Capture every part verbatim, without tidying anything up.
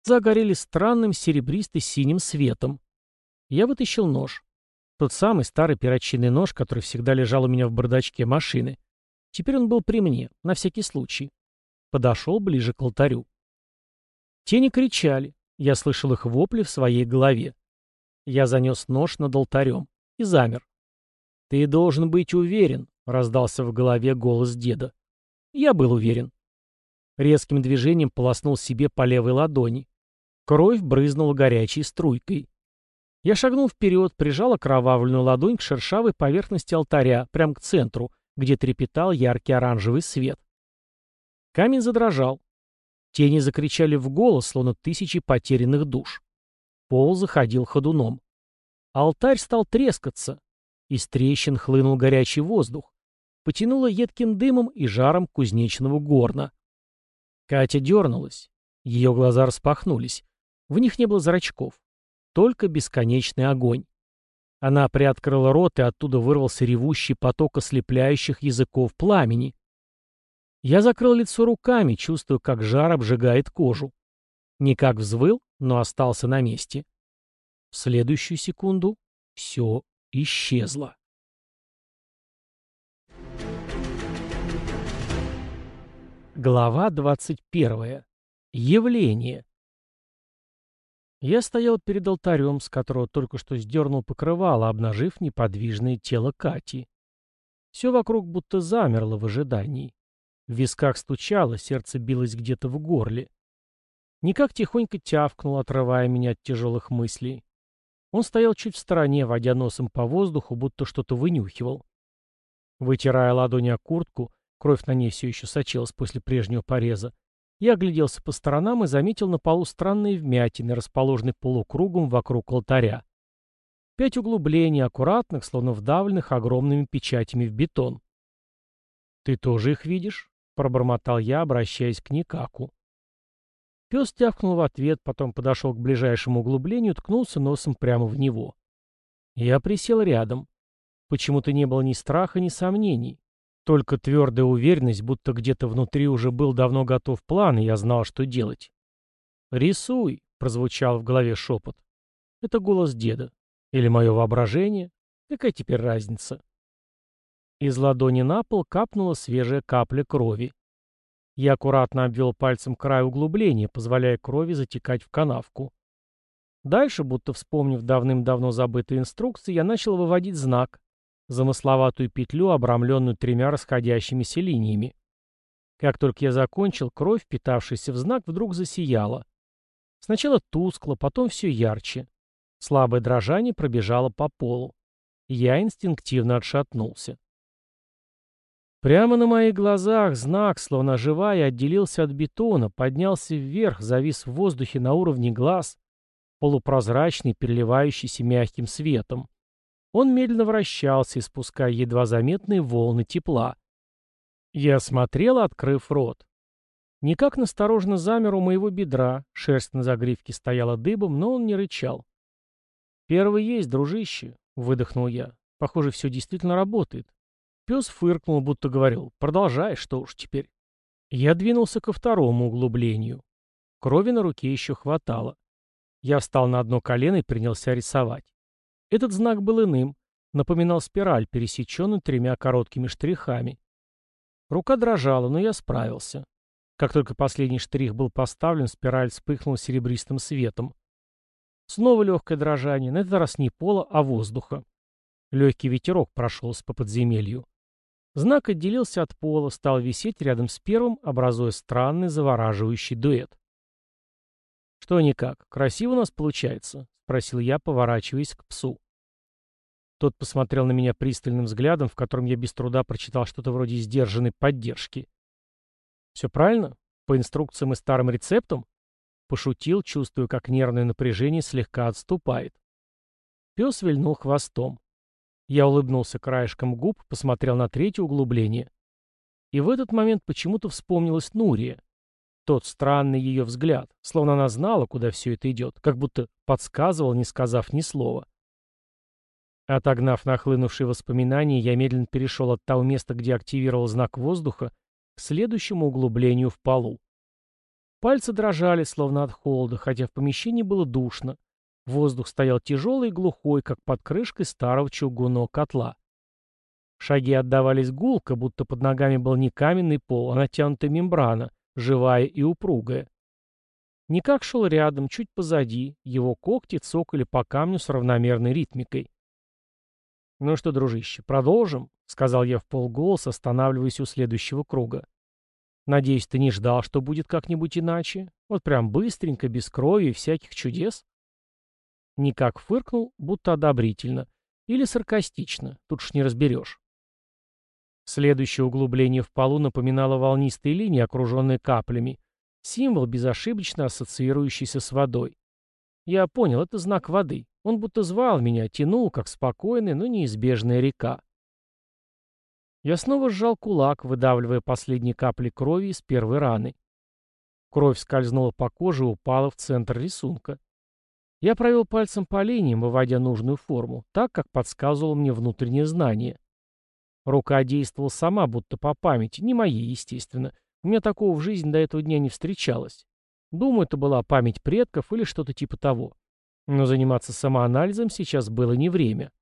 загорелись странным серебристо-синим светом. Я вытащил нож. Тот самый старый перочинный нож, который всегда лежал у меня в бардачке машины. Теперь он был при мне, на всякий случай. Подошел ближе к алтарю. Тени кричали. Я слышал их вопли в своей голове. Я занес нож над алтарем и замер. «Ты должен быть уверен», — раздался в голове голос деда. Я был уверен. Резким движением полоснул себе по левой ладони. Кровь брызнула горячей струйкой. Я шагнул вперед, прижал окровавленную ладонь к шершавой поверхности алтаря, прямо к центру, где трепетал яркий оранжевый свет. Камень задрожал. Тени закричали в голос, словно тысячи потерянных душ. Пол заходил ходуном. Алтарь стал трескаться. Из трещин хлынул горячий воздух. Потянуло едким дымом и жаром кузнечного горна. Катя дернулась. Ее глаза распахнулись. В них не было зрачков. Только бесконечный огонь. Она приоткрыла рот, и оттуда вырвался ревущий поток ослепляющих языков пламени. Я закрыл лицо руками, чувствуя, как жар обжигает кожу. Никак взвыл, но остался на месте. В следующую секунду все исчезло. Глава двадцать первая. Явление. Я стоял перед алтарем, с которого только что сдернул покрывало, обнажив неподвижное тело Кати. Все вокруг будто замерло в ожидании. В висках стучало, сердце билось где-то в горле. Никак тихонько тявкнул, отрывая меня от тяжелых мыслей. Он стоял чуть в стороне, водя носом по воздуху, будто что-то вынюхивал. Вытирая ладони о куртку, кровь на ней все еще сочилась после прежнего пореза, я огляделся по сторонам и заметил на полу странные вмятины, расположенные полукругом вокруг алтаря. Пять углублений, аккуратных, словно вдавленных огромными печатями в бетон. «Ты тоже их видишь?» — пробормотал я, обращаясь к Никаку. Пес тявкнул в ответ, потом подошел к ближайшему углублению и ткнулся носом прямо в него. Я присел рядом. Почему-то не было ни страха, ни сомнений. Только твердая уверенность, будто где-то внутри уже был давно готов план, и я знал, что делать. «Рисуй!» — прозвучал в голове шепот. Это голос деда. Или мое воображение? Какая теперь разница? Из ладони на пол капнула свежая капля крови. Я аккуратно обвел пальцем край углубления, позволяя крови затекать в канавку. Дальше, будто вспомнив давным-давно забытые инструкции, я начал выводить знак, замысловатую петлю, обрамленную тремя расходящимися линиями. Как только я закончил, кровь, впитавшаяся в знак, вдруг засияла. Сначала тускло, потом все ярче. Слабое дрожание пробежало по полу. Я инстинктивно отшатнулся. Прямо на моих глазах знак, словно живая, отделился от бетона, поднялся вверх, завис в воздухе на уровне глаз, полупрозрачный, переливающийся мягким светом. Он медленно вращался, испуская едва заметные волны тепла. Я смотрел, открыв рот. Никак настороженно замер у моего бедра, шерсть на загривке стояла дыбом, но он не рычал. «Первый есть, дружище», — выдохнул я. «Похоже, все действительно работает». Пес фыркнул, будто говорил: «Продолжай, что уж теперь». Я двинулся ко второму углублению. Крови на руке еще хватало. Я встал на одно колено и принялся рисовать. Этот знак был иным, напоминал спираль, пересеченную тремя короткими штрихами. Рука дрожала, но я справился. Как только последний штрих был поставлен, спираль вспыхнула серебристым светом. Снова легкое дрожание, на этот раз не пола, а воздуха. Легкий ветерок прошелся по подземелью. Знак отделился от пола, стал висеть рядом с первым, образуя странный завораживающий дуэт. «Что никак? Красиво у нас получается?» — спросил я, поворачиваясь к псу. Тот посмотрел на меня пристальным взглядом, в котором я без труда прочитал что-то вроде сдержанной поддержки. «Все правильно? По инструкциям и старым рецептам?» Пошутил, чувствуя, как нервное напряжение слегка отступает. Пес вильнул хвостом. Я улыбнулся краешком губ, посмотрел на третье углубление. И в этот момент почему-то вспомнилась Нурия. Тот странный ее взгляд, словно она знала, куда все это идет, как будто подсказывала, не сказав ни слова. Отогнав нахлынувшие воспоминания, я медленно перешел от того места, где активировал знак воздуха, к следующему углублению в полу. Пальцы дрожали, словно от холода, хотя в помещении было душно. Воздух стоял тяжелый и глухой, как под крышкой старого чугунного котла. Шаги отдавались гулко, будто под ногами был не каменный пол, а натянутая мембрана, живая и упругая. Никак шел рядом, чуть позади, его когти цокали по камню с равномерной ритмикой. «Ну что, дружище, продолжим?» — сказал я вполголоса, останавливаясь у следующего круга. «Надеюсь, ты не ждал, что будет как-нибудь иначе? Вот прям быстренько, без крови и всяких чудес?» Никак фыркнул, будто одобрительно. Или саркастично, тут уж не разберешь. Следующее углубление в полу напоминало волнистые линии, окруженные каплями. Символ, безошибочно ассоциирующийся с водой. Я понял, это знак воды. Он будто звал меня, тянул, как спокойная, но неизбежная река. Я снова сжал кулак, выдавливая последние капли крови из первой раны. Кровь скользнула по коже и упала в центр рисунка. Я провел пальцем по линиям, выводя нужную форму, так, как подсказывало мне внутреннее знание. Рука действовала сама, будто по памяти, не моей, естественно. У меня такого в жизни до этого дня не встречалось. Думаю, это была память предков или что-то типа того. Но заниматься самоанализом сейчас было не время.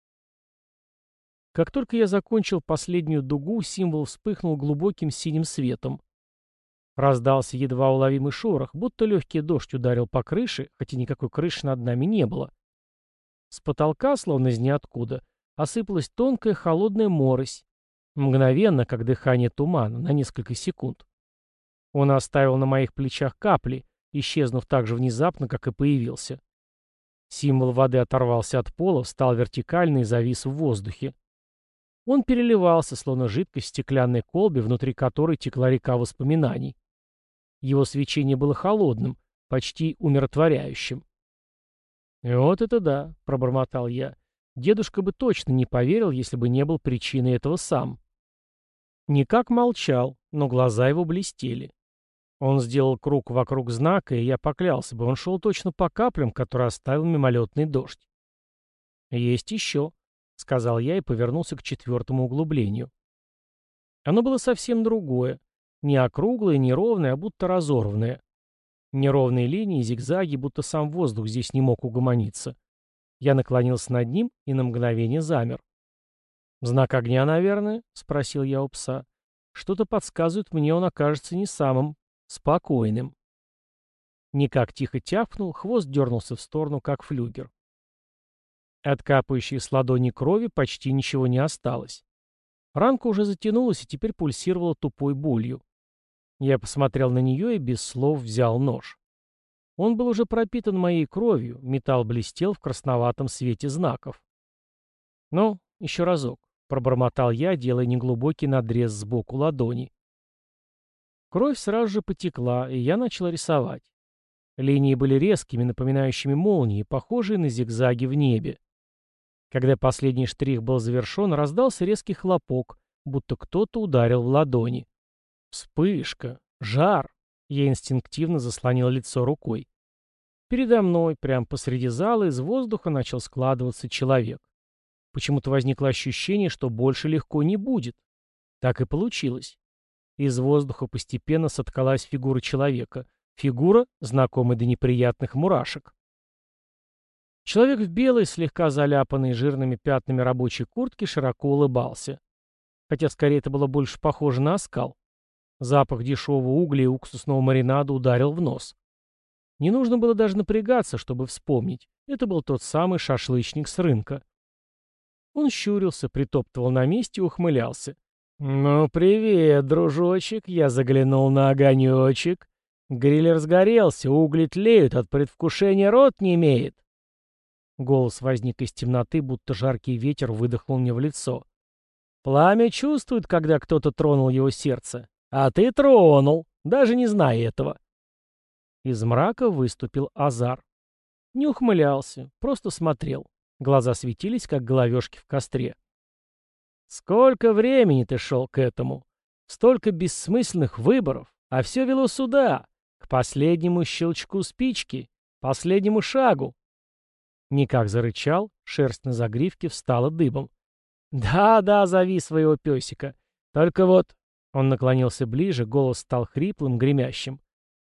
Как только я закончил последнюю дугу, символ вспыхнул глубоким синим светом. Раздался едва уловимый шорох, будто легкий дождь ударил по крыше, хотя никакой крыши над нами не было. С потолка, словно из ниоткуда, осыпалась тонкая холодная морось. Мгновенно, как дыхание тумана, на несколько секунд. Он оставил на моих плечах капли, исчезнув так же внезапно, как и появился. Символ воды оторвался от пола, встал вертикально и завис в воздухе. Он переливался, словно жидкость в стеклянной колбе, внутри которой текла река воспоминаний. Его свечение было холодным, почти умиротворяющим. «И вот это да», — пробормотал я. Дедушка бы точно не поверил, если бы не был причиной этого сам. Никак молчал, но глаза его блестели. Он сделал круг вокруг знака, и я поклялся бы, он шел точно по каплям, которые оставил мимолетный дождь. «Есть еще», — сказал я и повернулся к четвертому углублению. Оно было совсем другое. Не округлое, не ровное, а будто разорванное. Неровные линии и зигзаги, будто сам воздух здесь не мог угомониться. Я наклонился над ним и на мгновение замер. «Знак огня, наверное?» — спросил я у пса. «Что-то подсказывает мне, он окажется не самым спокойным». Никак тихо тявкнул, хвост дернулся в сторону, как флюгер. От капающей с ладони крови почти ничего не осталось. Ранка уже затянулась и теперь пульсировала тупой болью. Я посмотрел на нее и без слов взял нож. Он был уже пропитан моей кровью, металл блестел в красноватом свете знаков. «Ну, еще разок», — пробормотал я, делая неглубокий надрез сбоку ладони. Кровь сразу же потекла, и я начал рисовать. Линии были резкими, напоминающими молнии, похожие на зигзаги в небе. Когда последний штрих был завершен, раздался резкий хлопок, будто кто-то ударил в ладони. Вспышка, жар. Я инстинктивно заслонил лицо рукой. Передо мной, прямо посреди зала, из воздуха начал складываться человек. Почему-то возникло ощущение, что больше легко не будет. Так и получилось. Из воздуха постепенно соткалась фигура человека. Фигура, знакомая до неприятных мурашек. Человек в белой, слегка заляпанной жирными пятнами рабочей куртки, широко улыбался. Хотя скорее это было больше похоже на оскал. Запах дешевого угля и уксусного маринада ударил в нос. Не нужно было даже напрягаться, чтобы вспомнить. Это был тот самый шашлычник с рынка. Он щурился, притоптывал на месте и ухмылялся. «Ну, привет, дружочек, я заглянул на огонечек. Гриль разгорелся, угли тлеют, от предвкушения рот не имеет». Голос возник из темноты, будто жаркий ветер выдохнул мне в лицо. «Пламя чувствует, когда кто-то тронул его сердце. А ты тронул, даже не зная этого». Из мрака выступил Азар. Не ухмылялся, просто смотрел. Глаза светились, как головешки в костре. «Сколько времени ты шел к этому? Столько бессмысленных выборов, а все вело сюда, к последнему щелчку спички, последнему шагу». Никак зарычал, шерсть на загривке встала дыбом. «Да-да, зови своего песика. Только вот...» Он наклонился ближе, голос стал хриплым, гремящим.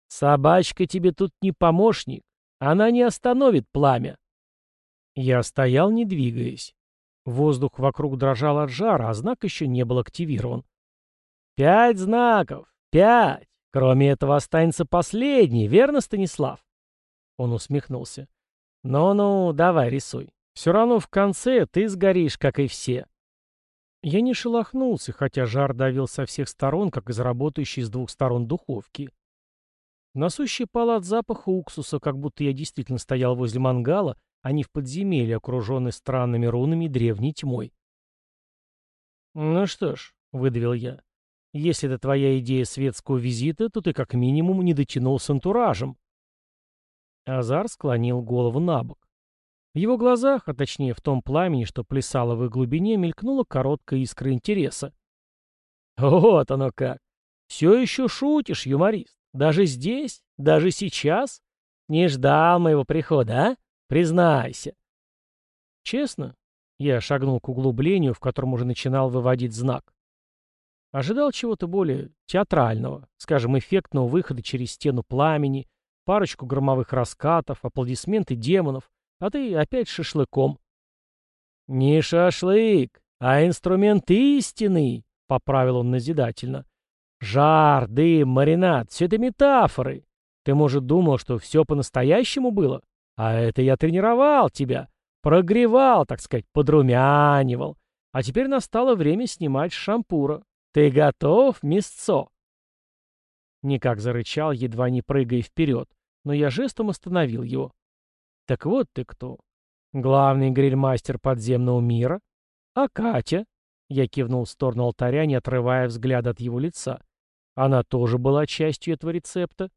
Собачка тебе тут не помощник. Она не остановит пламя. Я стоял, не двигаясь. Воздух вокруг дрожал от жара, а знак еще не был активирован. «Пять знаков! Пять! Кроме этого останется последний, верно, Станислав?» Он усмехнулся. «Ну-ну, давай рисуй. Все равно в конце ты сгоришь, как и все». Я не шелохнулся, хотя жар давил со всех сторон, как из работающей с двух сторон духовки. Носу щипало от запаха уксуса, как будто я действительно стоял возле мангала, а не в подземелье, окруженный странными рунами и древней тьмой. «Ну что ж», — выдавил я, — «если это твоя идея светского визита, то ты как минимум не дотянул с антуражем». Азар склонил голову на бок. В его глазах, а точнее в том пламени, что плясало в их глубине, мелькнула короткая искра интереса. «Вот оно как! Все еще шутишь, юморист? Даже здесь? Даже сейчас? Не ждал моего прихода, а? Признайся!» «Честно?» — я шагнул к углублению, в котором уже начинал выводить знак. Ожидал чего-то более театрального, скажем, эффектного выхода через стену пламени, парочку громовых раскатов, аплодисменты демонов, а ты опять шашлыком. «Не шашлык, а инструмент истинный», — поправил он назидательно. «Жар, дым, маринад — все это метафоры. Ты, может, думал, что все по-настоящему было? А это я тренировал тебя, прогревал, так сказать, подрумянивал. А теперь настало время снимать с шампура. Ты готов, мясцо?» Никак зарычал, едва не прыгая вперед, но я жестом остановил его. «Так вот ты кто. Главный грильмастер подземного мира? А Катя?» Я кивнул в сторону алтаря, не отрывая взгляда от его лица. «Она тоже была частью этого рецепта?»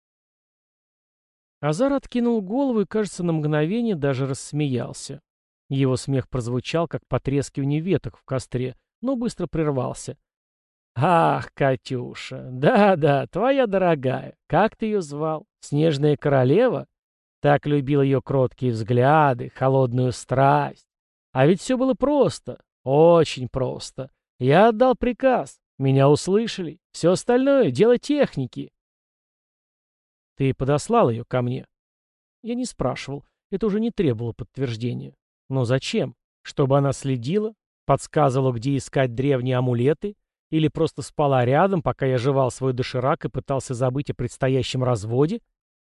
Азар откинул голову и, кажется, на мгновение даже рассмеялся. Его смех прозвучал, как потрескивание веток в костре, но быстро прервался. «Ах, Катюша, да-да, твоя дорогая, как ты ее звал? Снежная королева? Так любил ее кроткие взгляды, холодную страсть. А ведь все было просто, очень просто. Я отдал приказ, меня услышали, все остальное — дело техники». «Ты подослал ее ко мне?» Я не спрашивал, это уже не требовало подтверждения. Но зачем? Чтобы она следила, подсказывала, где искать древние амулеты, или просто спала рядом, пока я жевал свой доширак и пытался забыть о предстоящем разводе?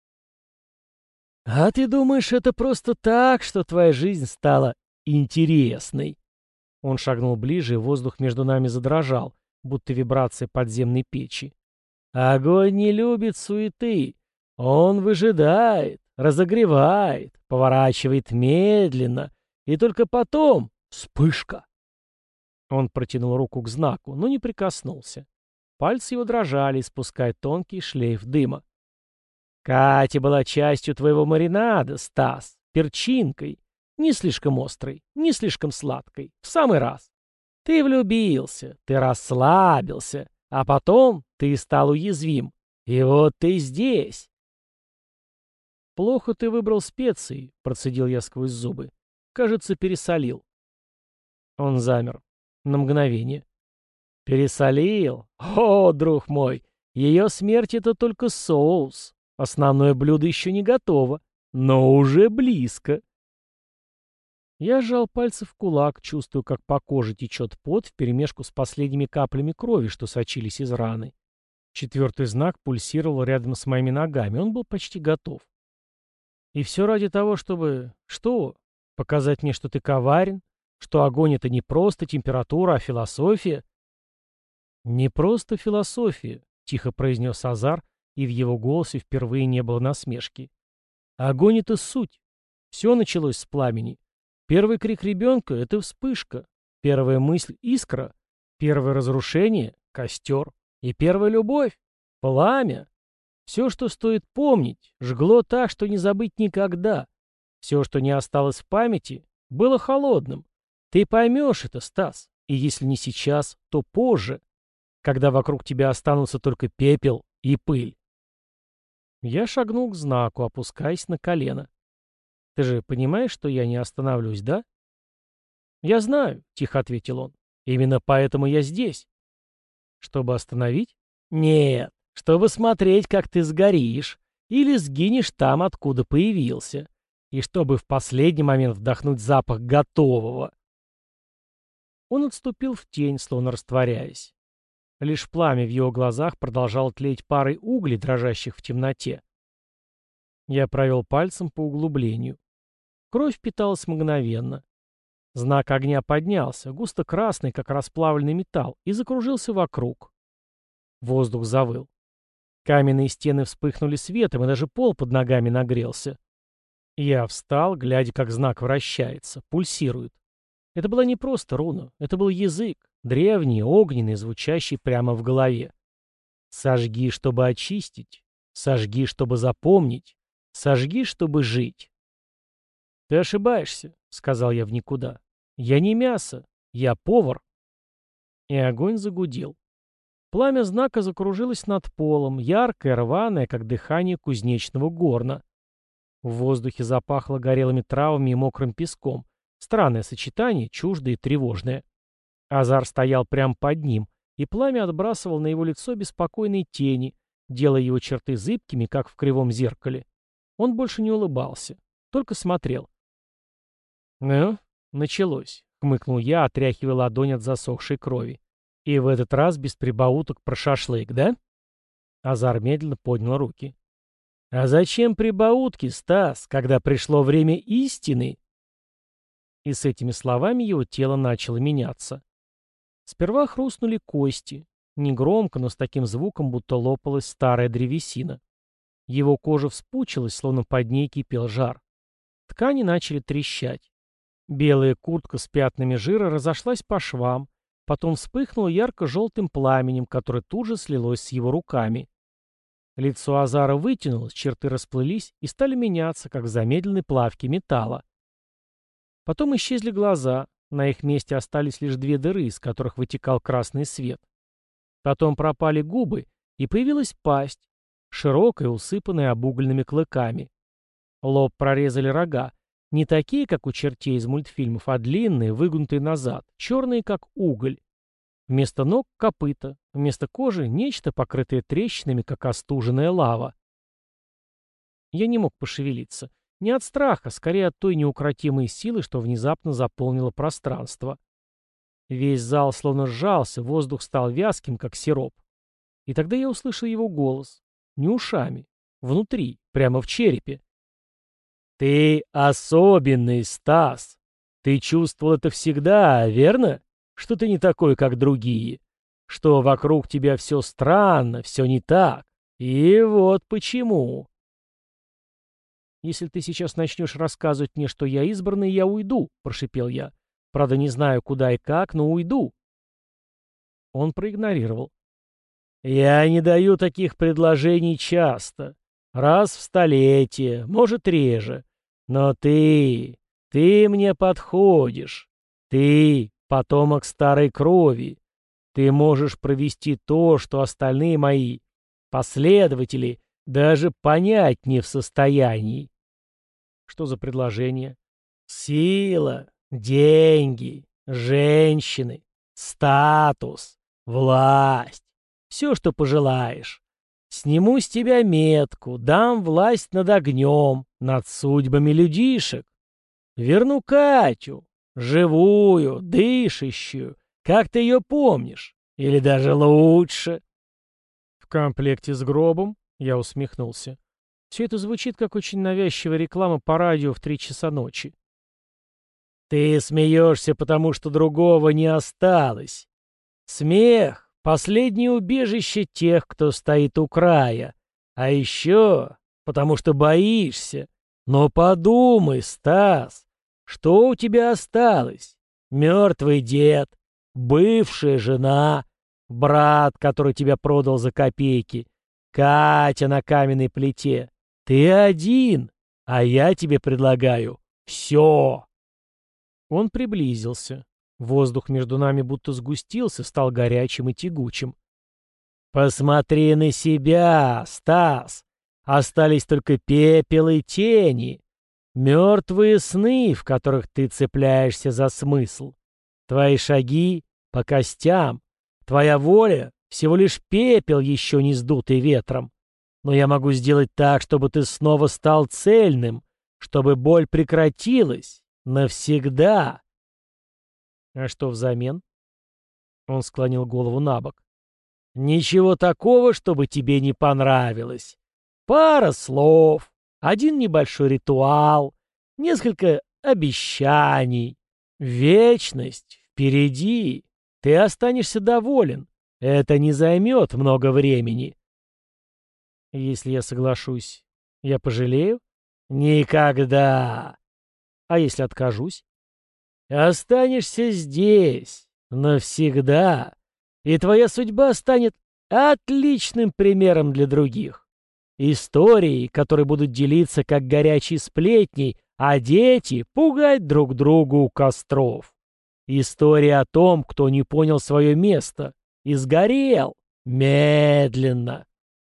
«А ты думаешь, это просто так, что твоя жизнь стала интересной?» Он шагнул ближе, и воздух между нами задрожал, будто вибрация подземной печи. «Огонь не любит суеты. Он выжидает, разогревает, поворачивает медленно, и только потом — вспышка!» Он протянул руку к знаку, но не прикоснулся. Пальцы его дрожали, испуская тонкий шлейф дыма. «Катя была частью твоего маринада, Стас, перчинкой. Не слишком острой, не слишком сладкой. В самый раз. Ты влюбился, ты расслабился, а потом ты стал уязвим. И вот ты здесь». «Плохо ты выбрал специи», — процедил я сквозь зубы. «Кажется, пересолил». Он замер. На мгновение. «Пересолил? О, друг мой, ее смерть — это только соус. Основное блюдо еще не готово, но уже близко». Я сжал пальцы в кулак, чувствуя, как по коже течет пот вперемешку с последними каплями крови, что сочились из раны. Четвертый знак пульсировал рядом с моими ногами, он был почти готов. И все ради того, чтобы... Что? Показать мне, что ты коварен? Что огонь — это не просто температура, а философия? «Не просто философия», — тихо произнес Азар, и в его голосе впервые не было насмешки. «Огонь — это суть. Все началось с пламени. Первый крик ребенка — это вспышка. Первая мысль — искра. Первое разрушение — костер. И первая любовь — пламя. Все, что стоит помнить, жгло так, что не забыть никогда. Все, что не осталось в памяти, было холодным. Ты поймешь это, Стас, и если не сейчас, то позже, когда вокруг тебя останутся только пепел и пыль». Я шагнул к знаку, опускаясь на колено. «Ты же понимаешь, что я не остановлюсь, да?» «Я знаю», — тихо ответил он. «Именно поэтому я здесь». «Чтобы остановить?» «Нет, чтобы смотреть, как ты сгоришь, или сгинешь там, откуда появился, и чтобы в последний момент вдохнуть запах готового. Он отступил в тень, словно растворяясь. Лишь пламя в его глазах продолжало тлеть парой углей, дрожащих в темноте. Я провел пальцем по углублению. Кровь впиталась мгновенно. Знак огня поднялся, густо красный, как расплавленный металл, и закружился вокруг. Воздух завыл. Каменные стены вспыхнули светом, и даже пол под ногами нагрелся. Я встал, глядя, как знак вращается, пульсирует. Это была не просто руна, это был язык, древний, огненный, звучащий прямо в голове. «Сожги, чтобы очистить. Сожги, чтобы запомнить. Сожги, чтобы жить». «Ты ошибаешься», — сказал я в никуда. «Я не мясо, я повар». И огонь загудел. Пламя знака закружилось над полом, яркое, рваное, как дыхание кузнечного горна. В воздухе запахло горелыми травами и мокрым песком. Странное сочетание, чуждое и тревожное. Азар стоял прямо под ним, и пламя отбрасывало на его лицо беспокойные тени, делая его черты зыбкими, как в кривом зеркале. Он больше не улыбался, только смотрел. «Ну, началось», — хмыкнул я, отряхивая ладонь от засохшей крови. «И в этот раз без прибауток про шашлык, да?» Азар медленно поднял руки. «А зачем прибаутки, Стас, когда пришло время истины?» И с этими словами его тело начало меняться. Сперва хрустнули кости. Негромко, но с таким звуком, будто лопалась старая древесина. Его кожа вспучилась, словно под ней кипел жар. Ткани начали трещать. Белая куртка с пятнами жира разошлась по швам, потом вспыхнула ярко-желтым пламенем, которое тут же слилось с его руками. Лицо Азара вытянулось, черты расплылись и стали меняться, как в замедленной плавке металла. Потом исчезли глаза, на их месте остались лишь две дыры, из которых вытекал красный свет. Потом пропали губы, и появилась пасть, широкая, усыпанная обугленными клыками. Лоб прорезали рога, не такие, как у чертей из мультфильмов, а длинные, выгнутые назад, черные, как уголь. Вместо ног — копыта, вместо кожи — нечто, покрытое трещинами, как остуженная лава. Я не мог пошевелиться. Не от страха, скорее от той неукротимой силы, что внезапно заполнило пространство. Весь зал словно сжался, воздух стал вязким, как сироп. И тогда я услышал его голос. Не ушами. Внутри, прямо в черепе. «Ты особенный, Стас. Ты чувствовал это всегда, верно? Что ты не такой, как другие. Что вокруг тебя все странно, все не так. И вот почему». «Если ты сейчас начнешь рассказывать мне, что я избранный, я уйду», — прошипел я. «Правда, не знаю, куда и как, но уйду». Он проигнорировал. «Я не даю таких предложений часто. Раз в столетие, может, реже. Но ты, ты мне подходишь. Ты — потомок старой крови. Ты можешь провести то, что остальные мои последователи даже понять не в состоянии». Что за предложение? Сила, деньги, женщины, статус, власть. Все, что пожелаешь. Сниму с тебя метку, дам власть над огнем, над судьбами людишек. Верну Катю, живую, дышащую, как ты ее помнишь, или даже лучше. В комплекте с гробом? Я усмехнулся. Все это звучит как очень навязчивая реклама по радио в три часа ночи. Ты смеешься, потому что другого не осталось. Смех — последнее убежище тех, кто стоит у края. А еще потому что боишься. Но подумай, Стас, что у тебя осталось? Мертвый дед, бывшая жена, брат, который тебя продал за копейки, Катя на каменной плите. Ты один, а я тебе предлагаю все. Он приблизился. Воздух между нами будто сгустился, стал горячим и тягучим. Посмотри на себя, Стас. Остались только пепел и тени. Мертвые сны, в которых ты цепляешься за смысл. Твои шаги по костям. Твоя воля Всего лишь пепел, еще не сдутый ветром. Но я могу сделать так, чтобы ты снова стал цельным, чтобы боль прекратилась. Навсегда. А что взамен? Он склонил голову на бок. Ничего такого, чтобы тебе не понравилось. Пара слов, один небольшой ритуал, несколько обещаний. Вечность впереди. Ты останешься доволен. Это не займет много времени. Если я соглашусь, я пожалею? Никогда. А если откажусь? Останешься здесь навсегда, и твоя судьба станет отличным примером для других. Историей, которые будут делиться как горячие сплетни, а дети пугать друг друга у костров. История о том, кто не понял свое место и сгорел медленно.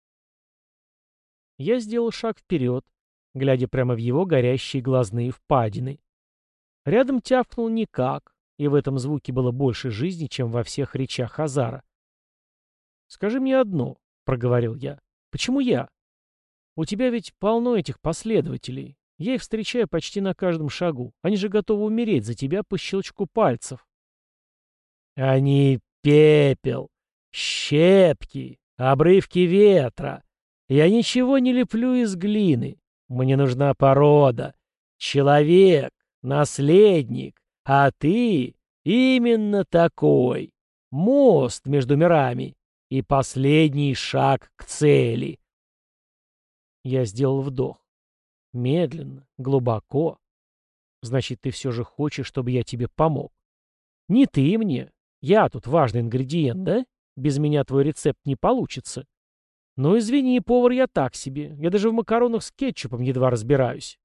Я сделал шаг вперед, глядя прямо в его горящие глазные впадины. Рядом тявкнул никак, и в этом звуке было больше жизни, чем во всех речах Азара. «Скажи мне одно», — проговорил я. «Почему я? У тебя ведь полно этих последователей. Я их встречаю почти на каждом шагу. Они же готовы умереть за тебя по щелчку пальцев». «Они пепел, щепки, обрывки ветра. Я ничего не леплю из глины. Мне нужна порода, человек, наследник, а ты именно такой. Мост между мирами и последний шаг к цели». Я сделал вдох. Медленно, глубоко. «Значит, ты все же хочешь, чтобы я тебе помог? Не ты мне. Я тут важный ингредиент, да? Без меня твой рецепт не получится. Ну, извини, повар я так себе. Я даже в макаронах с кетчупом едва разбираюсь».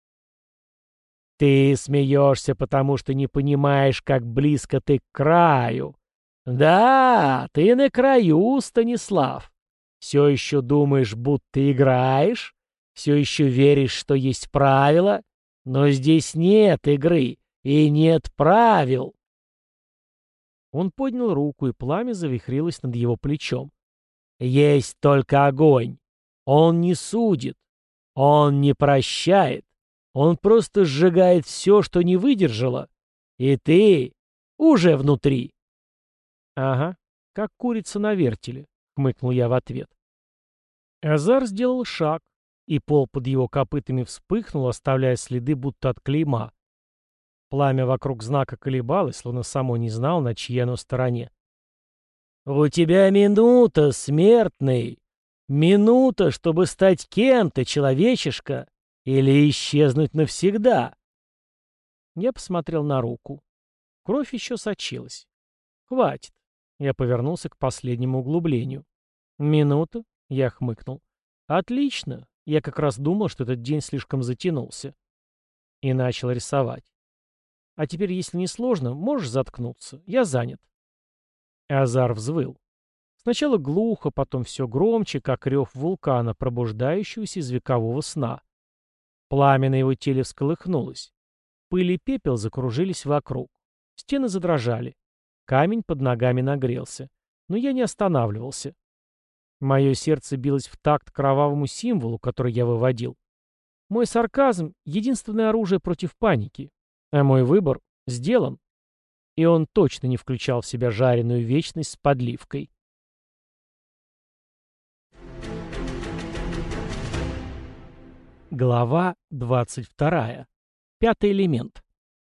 «Ты смеешься, потому что не понимаешь, как близко ты к краю. Да, ты на краю, Станислав. Все еще думаешь, будто играешь? Все еще веришь, что есть правила? Но здесь нет игры и нет правил». Он поднял руку, и пламя завихрилось над его плечом. «Есть только огонь. Он не судит. Он не прощает. Он просто сжигает все, что не выдержало. И ты уже внутри». «Ага, как курица на вертеле», — хмыкнул я в ответ. Азар сделал шаг, и пол под его копытами вспыхнул, оставляя следы будто от клейма. Пламя вокруг знака колебалось, словно само не знал, на чьей оно стороне. «У тебя минута, смертный! Минута, чтобы стать кем-то, человечишка, или исчезнуть навсегда!» Я посмотрел на руку. Кровь еще сочилась. «Хватит!» Я повернулся к последнему углублению. «Минута?» — я хмыкнул. «Отлично! Я как раз думал, что этот день слишком затянулся». И начал рисовать. «А теперь, если не сложно, можешь заткнуться. Я занят». Азар взвыл. Сначала глухо, потом все громче, как рев вулкана, пробуждающегося из векового сна. Пламя на его теле всколыхнулось. Пыль и пепел закружились вокруг. Стены задрожали. Камень под ногами нагрелся. Но я не останавливался. Мое сердце билось в такт кровавому символу, который я выводил. Мой сарказм — единственное оружие против паники. А мой выбор сделан. И он точно не включал в себя жареную вечность с подливкой. Глава двадцать вторая. Пятый элемент.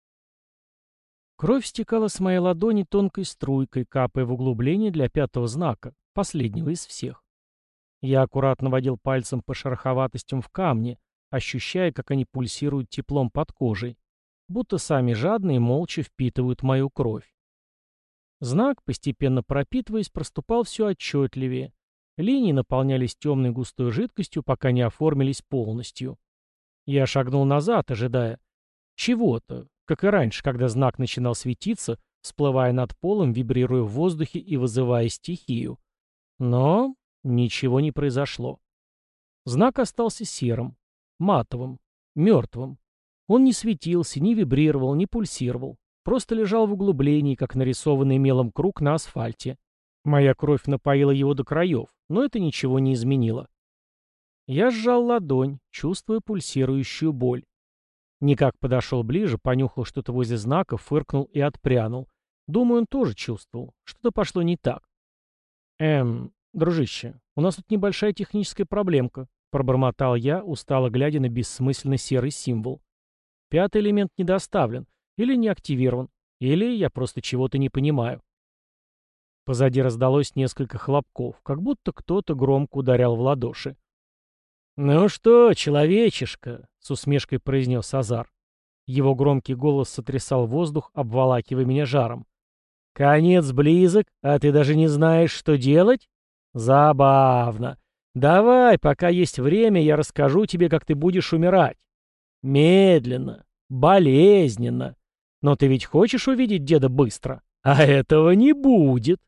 Кровь стекала с моей ладони тонкой струйкой, капая в углубление для пятого знака, последнего из всех. Я аккуратно водил пальцем по шероховатостям в камне, ощущая, как они пульсируют теплом под кожей, будто сами жадно и молча впитывают мою кровь. Знак, постепенно пропитываясь, проступал все отчетливее. Линии наполнялись темной густой жидкостью, пока не оформились полностью. Я шагнул назад, ожидая чего-то, как и раньше, когда знак начинал светиться, всплывая над полом, вибрируя в воздухе и вызывая стихию. Но ничего не произошло. Знак остался серым, матовым, мертвым. Он не светился, не вибрировал, не пульсировал. Просто лежал в углублении, как нарисованный мелом круг на асфальте. Моя кровь напоила его до краев, но это ничего не изменило. Я сжал ладонь, чувствуя пульсирующую боль. Никак подошел ближе, понюхал что-то возле знака, фыркнул и отпрянул. Думаю, он тоже чувствовал. Что-то пошло не так. «Эм, дружище, у нас тут небольшая техническая проблемка», — пробормотал я, устало глядя на бессмысленный серый символ. «Пятый элемент не доставлен, или не активирован, или я просто чего-то не понимаю». Позади раздалось несколько хлопков, как будто кто-то громко ударял в ладоши. «Ну что, человечишка?» — с усмешкой произнес Азар. Его громкий голос сотрясал воздух, обволакивая меня жаром. «Конец близок, а ты даже не знаешь, что делать? Забавно. Давай, пока есть время, я расскажу тебе, как ты будешь умирать. Медленно, болезненно. Но ты ведь хочешь увидеть деда быстро? А этого не будет!»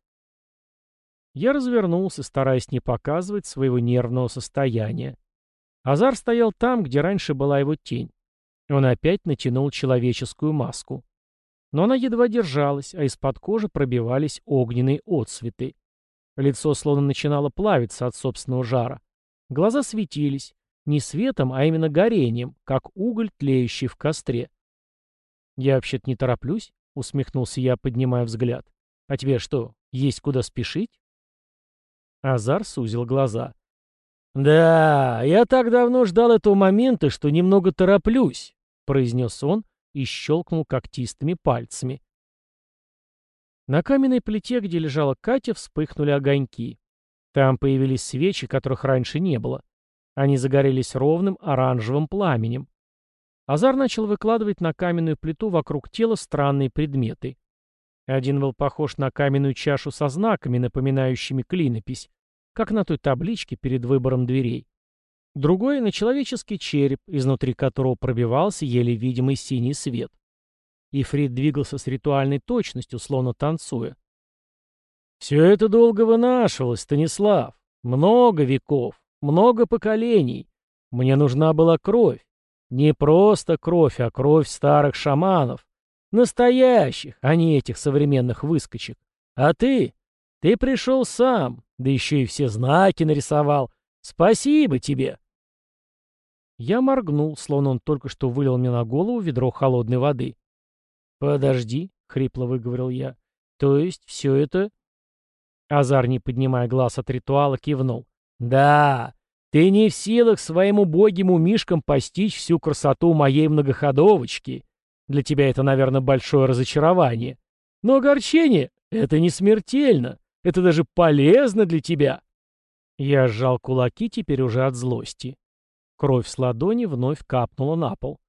Я развернулся, стараясь не показывать своего нервного состояния. Азар стоял там, где раньше была его тень. Он опять натянул человеческую маску. Но она едва держалась, а из-под кожи пробивались огненные отсветы. Лицо словно начинало плавиться от собственного жара. Глаза светились. Не светом, а именно горением, как уголь, тлеющий в костре. «Я вообще-то не тороплюсь», — усмехнулся я, поднимая взгляд. «А тебе что, есть куда спешить?» Азар сузил глаза. «Да, я так давно ждал этого момента, что немного тороплюсь», — произнес он и щелкнул когтистыми пальцами. На каменной плите, где лежала Катя, вспыхнули огоньки. Там появились свечи, которых раньше не было. Они загорелись ровным оранжевым пламенем. Азар начал выкладывать на каменную плиту вокруг тела странные предметы. Один был похож на каменную чашу со знаками, напоминающими клинопись, как на той табличке перед выбором дверей. Другой — на человеческий череп, изнутри которого пробивался еле видимый синий свет. Ифрит двигался с ритуальной точностью, словно танцуя. «Все это долго вынашивалось, Станислав. Много веков, много поколений. Мне нужна была кровь. Не просто кровь, а кровь старых шаманов. Настоящих, а не этих современных выскочек. А ты? Ты пришел сам, да еще и все знаки нарисовал. Спасибо тебе!» Я моргнул, словно он только что вылил мне на голову ведро холодной воды. «Подожди», — хрипло выговорил я. «То есть все это...» Азар, не поднимая глаз от ритуала, кивнул. «Да, ты не в силах своим убогим умишкам постичь всю красоту моей многоходовочки. Для тебя это, наверное, большое разочарование. Но огорчение — это не смертельно. Это даже полезно для тебя». Я сжал кулаки теперь уже от злости. Кровь с ладони вновь капнула на пол.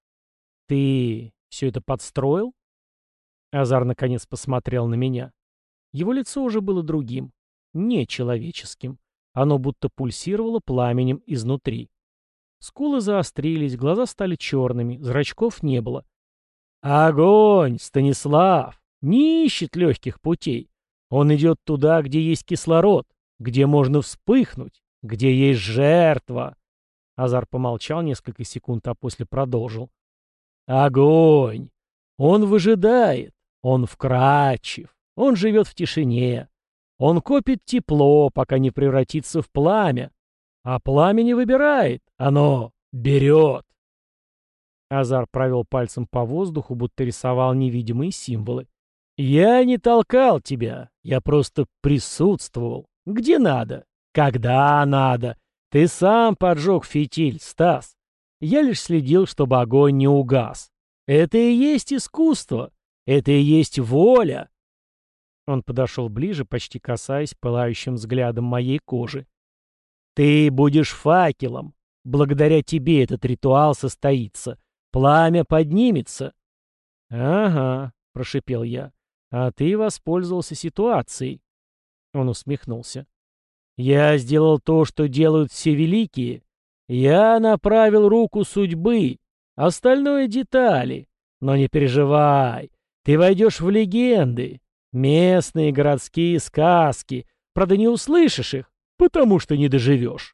«Ты все это подстроил?» Азар наконец посмотрел на меня. Его лицо уже было другим, нечеловеческим. Оно будто пульсировало пламенем изнутри. Скулы заострились, глаза стали черными, зрачков не было. «Огонь, Станислав! Не ищет легких путей. Он идет туда, где есть кислород, где можно вспыхнуть, где есть жертва». Азар помолчал несколько секунд, а после продолжил. «Огонь! Он выжидает, он вкрадчив, он живет в тишине, он копит тепло, пока не превратится в пламя, а пламя не выбирает, оно берет». Азар провел пальцем по воздуху, будто рисовал невидимые символы. «Я не толкал тебя, я просто присутствовал. Где надо, когда надо. Ты сам поджег фитиль, Стас. Я лишь следил, чтобы огонь не угас. Это и есть искусство, это и есть воля». Он подошел ближе, почти касаясь пылающим взглядом моей кожи. «Ты будешь факелом. Благодаря тебе этот ритуал состоится. Пламя поднимется». «Ага», — прошипел я, — «а ты воспользовался ситуацией». Он усмехнулся. «Я сделал то, что делают все великие. Я направил руку судьбы. Остальное — детали. Но не переживай, ты войдешь в легенды. Местные городские сказки. Правда, не услышишь их, потому что не доживешь».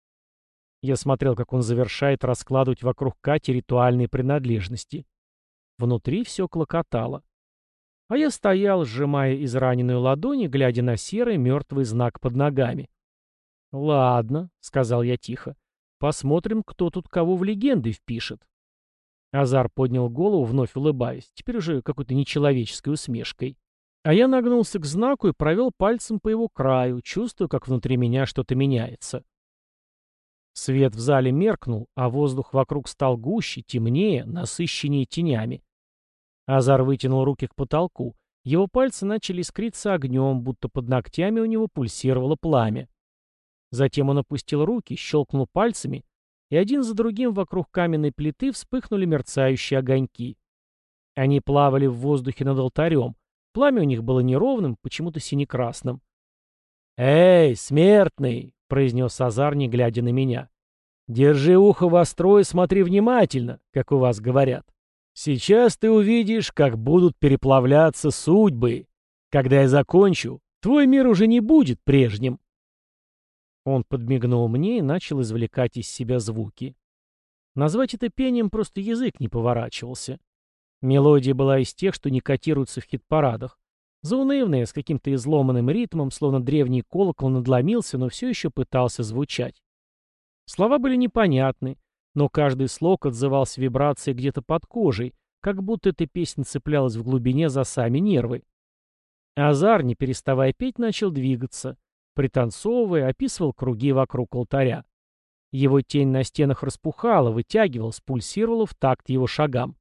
Я смотрел, как он завершает раскладывать вокруг Кати ритуальные принадлежности. Внутри все клокотало. А я стоял, сжимая израненную ладонь, глядя на серый мертвый знак под ногами. «Ладно», — сказал я тихо, — «посмотрим, кто тут кого в легенды впишет». Азар поднял голову, вновь улыбаясь, теперь уже какой-то нечеловеческой усмешкой. А я нагнулся к знаку и провел пальцем по его краю, чувствуя, как внутри меня что-то меняется. Свет в зале меркнул, а воздух вокруг стал гуще, темнее, насыщеннее тенями. Азар вытянул руки к потолку. Его пальцы начали искриться огнем, будто под ногтями у него пульсировало пламя. Затем он опустил руки, щелкнул пальцами, и один за другим вокруг каменной плиты вспыхнули мерцающие огоньки. Они плавали в воздухе над алтарем. Пламя у них было неровным, почему-то синекрасным. «Эй, смертный!» — произнес Азар, не глядя на меня. «Держи ухо востро и смотри внимательно, как у вас говорят. Сейчас ты увидишь, как будут переплавляться судьбы. Когда я закончу, твой мир уже не будет прежним». Он подмигнул мне и начал извлекать из себя звуки. Назвать это пением просто язык не поворачивался. Мелодия была из тех, что не котируются в хит-парадах. Заунывная, с каким-то изломанным ритмом, словно древний колокол надломился, но все еще пытался звучать. Слова были непонятны, но каждый слог отзывался вибрацией где-то под кожей, как будто эта песня цеплялась в глубине за сами нервы. Азар, не переставая петь, начал двигаться. Пританцовывая, описывал круги вокруг алтаря. Его тень на стенах распухала, вытягивалась, пульсировала в такт его шагам.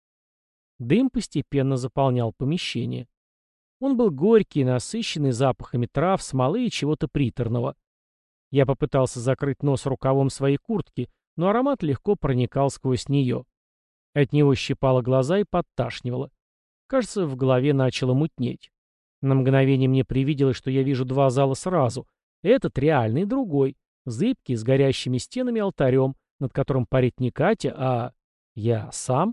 Дым постепенно заполнял помещение. Он был горький, насыщенный запахами трав, смолы и чего-то приторного. Я попытался закрыть нос рукавом своей куртки, но аромат легко проникал сквозь нее. От него щипало глаза и подташнивало. Кажется, в голове начало мутнеть. На мгновение мне привиделось, что я вижу два зала сразу. Этот реальный, другой, зыбкий, с горящими стенами алтарем, над которым парит не Катя, а я сам.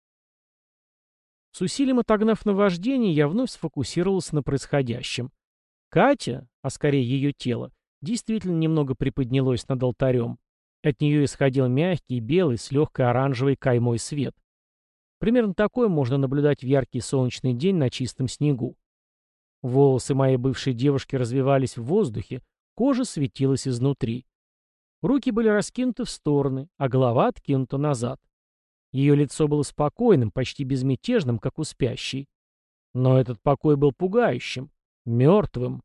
С усилием отогнав наваждение, я вновь сфокусировался на происходящем. Катя, а скорее ее тело, действительно немного приподнялось над алтарем. От нее исходил мягкий, белый, с легкой оранжевой каймой свет. Примерно такой можно наблюдать в яркий солнечный день на чистом снегу. Волосы моей бывшей девушки развивались в воздухе, кожа светилась изнутри. Руки были раскинуты в стороны, а голова откинута назад. Ее лицо было спокойным, почти безмятежным, как у спящей. Но этот покой был пугающим, мертвым.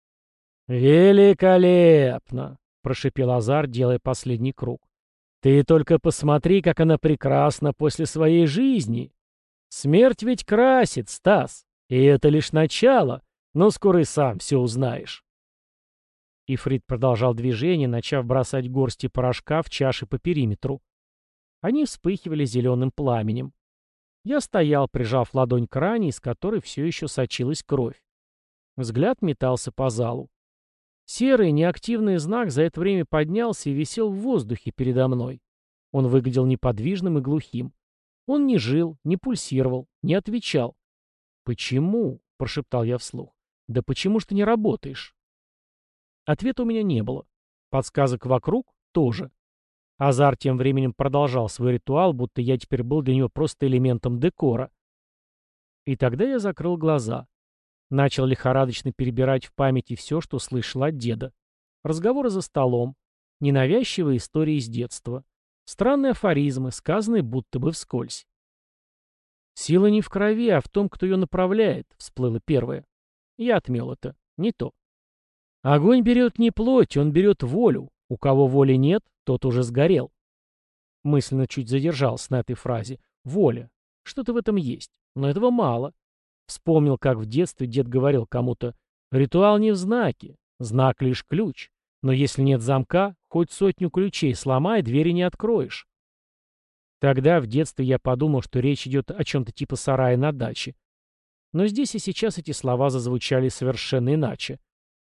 «Великолепно!» — прошепел Азар, делая последний круг. «Ты только посмотри, как она прекрасна после своей жизни! Смерть ведь красит, Стас, и это лишь начало, но скоро и сам все узнаешь». Ифрит продолжал движение, начав бросать горсти порошка в чаши по периметру. Они вспыхивали зеленым пламенем. Я стоял, прижав ладонь к ране, из которой все еще сочилась кровь. Взгляд метался по залу. Серый, неактивный знак за это время поднялся и висел в воздухе передо мной. Он выглядел неподвижным и глухим. Он не жил, не пульсировал, не отвечал. «Почему?» — прошептал я вслух. «Да почему ж ты не работаешь?» Ответа у меня не было. Подсказок вокруг тоже. Азар тем временем продолжал свой ритуал, будто я теперь был для него просто элементом декора. И тогда я закрыл глаза. Начал лихорадочно перебирать в памяти все, что слышал от деда. Разговоры за столом, ненавязчивые истории из детства, странные афоризмы, сказанные будто бы вскользь. «Сила не в крови, а в том, кто ее направляет», — всплыло первое. Я отмел это. Не то. «Огонь берет не плоть, он берет волю. У кого воли нет, тот уже сгорел». Мысленно чуть задержался на этой фразе. Воля. Что-то в этом есть. Но этого мало. Вспомнил, как в детстве дед говорил кому-то: «Ритуал не в знаке. Знак лишь ключ. Но если нет замка, хоть сотню ключей сломай, двери не откроешь». Тогда, в детстве, я подумал, что речь идет о чем-то типа сарая на даче. Но здесь и сейчас эти слова зазвучали совершенно иначе.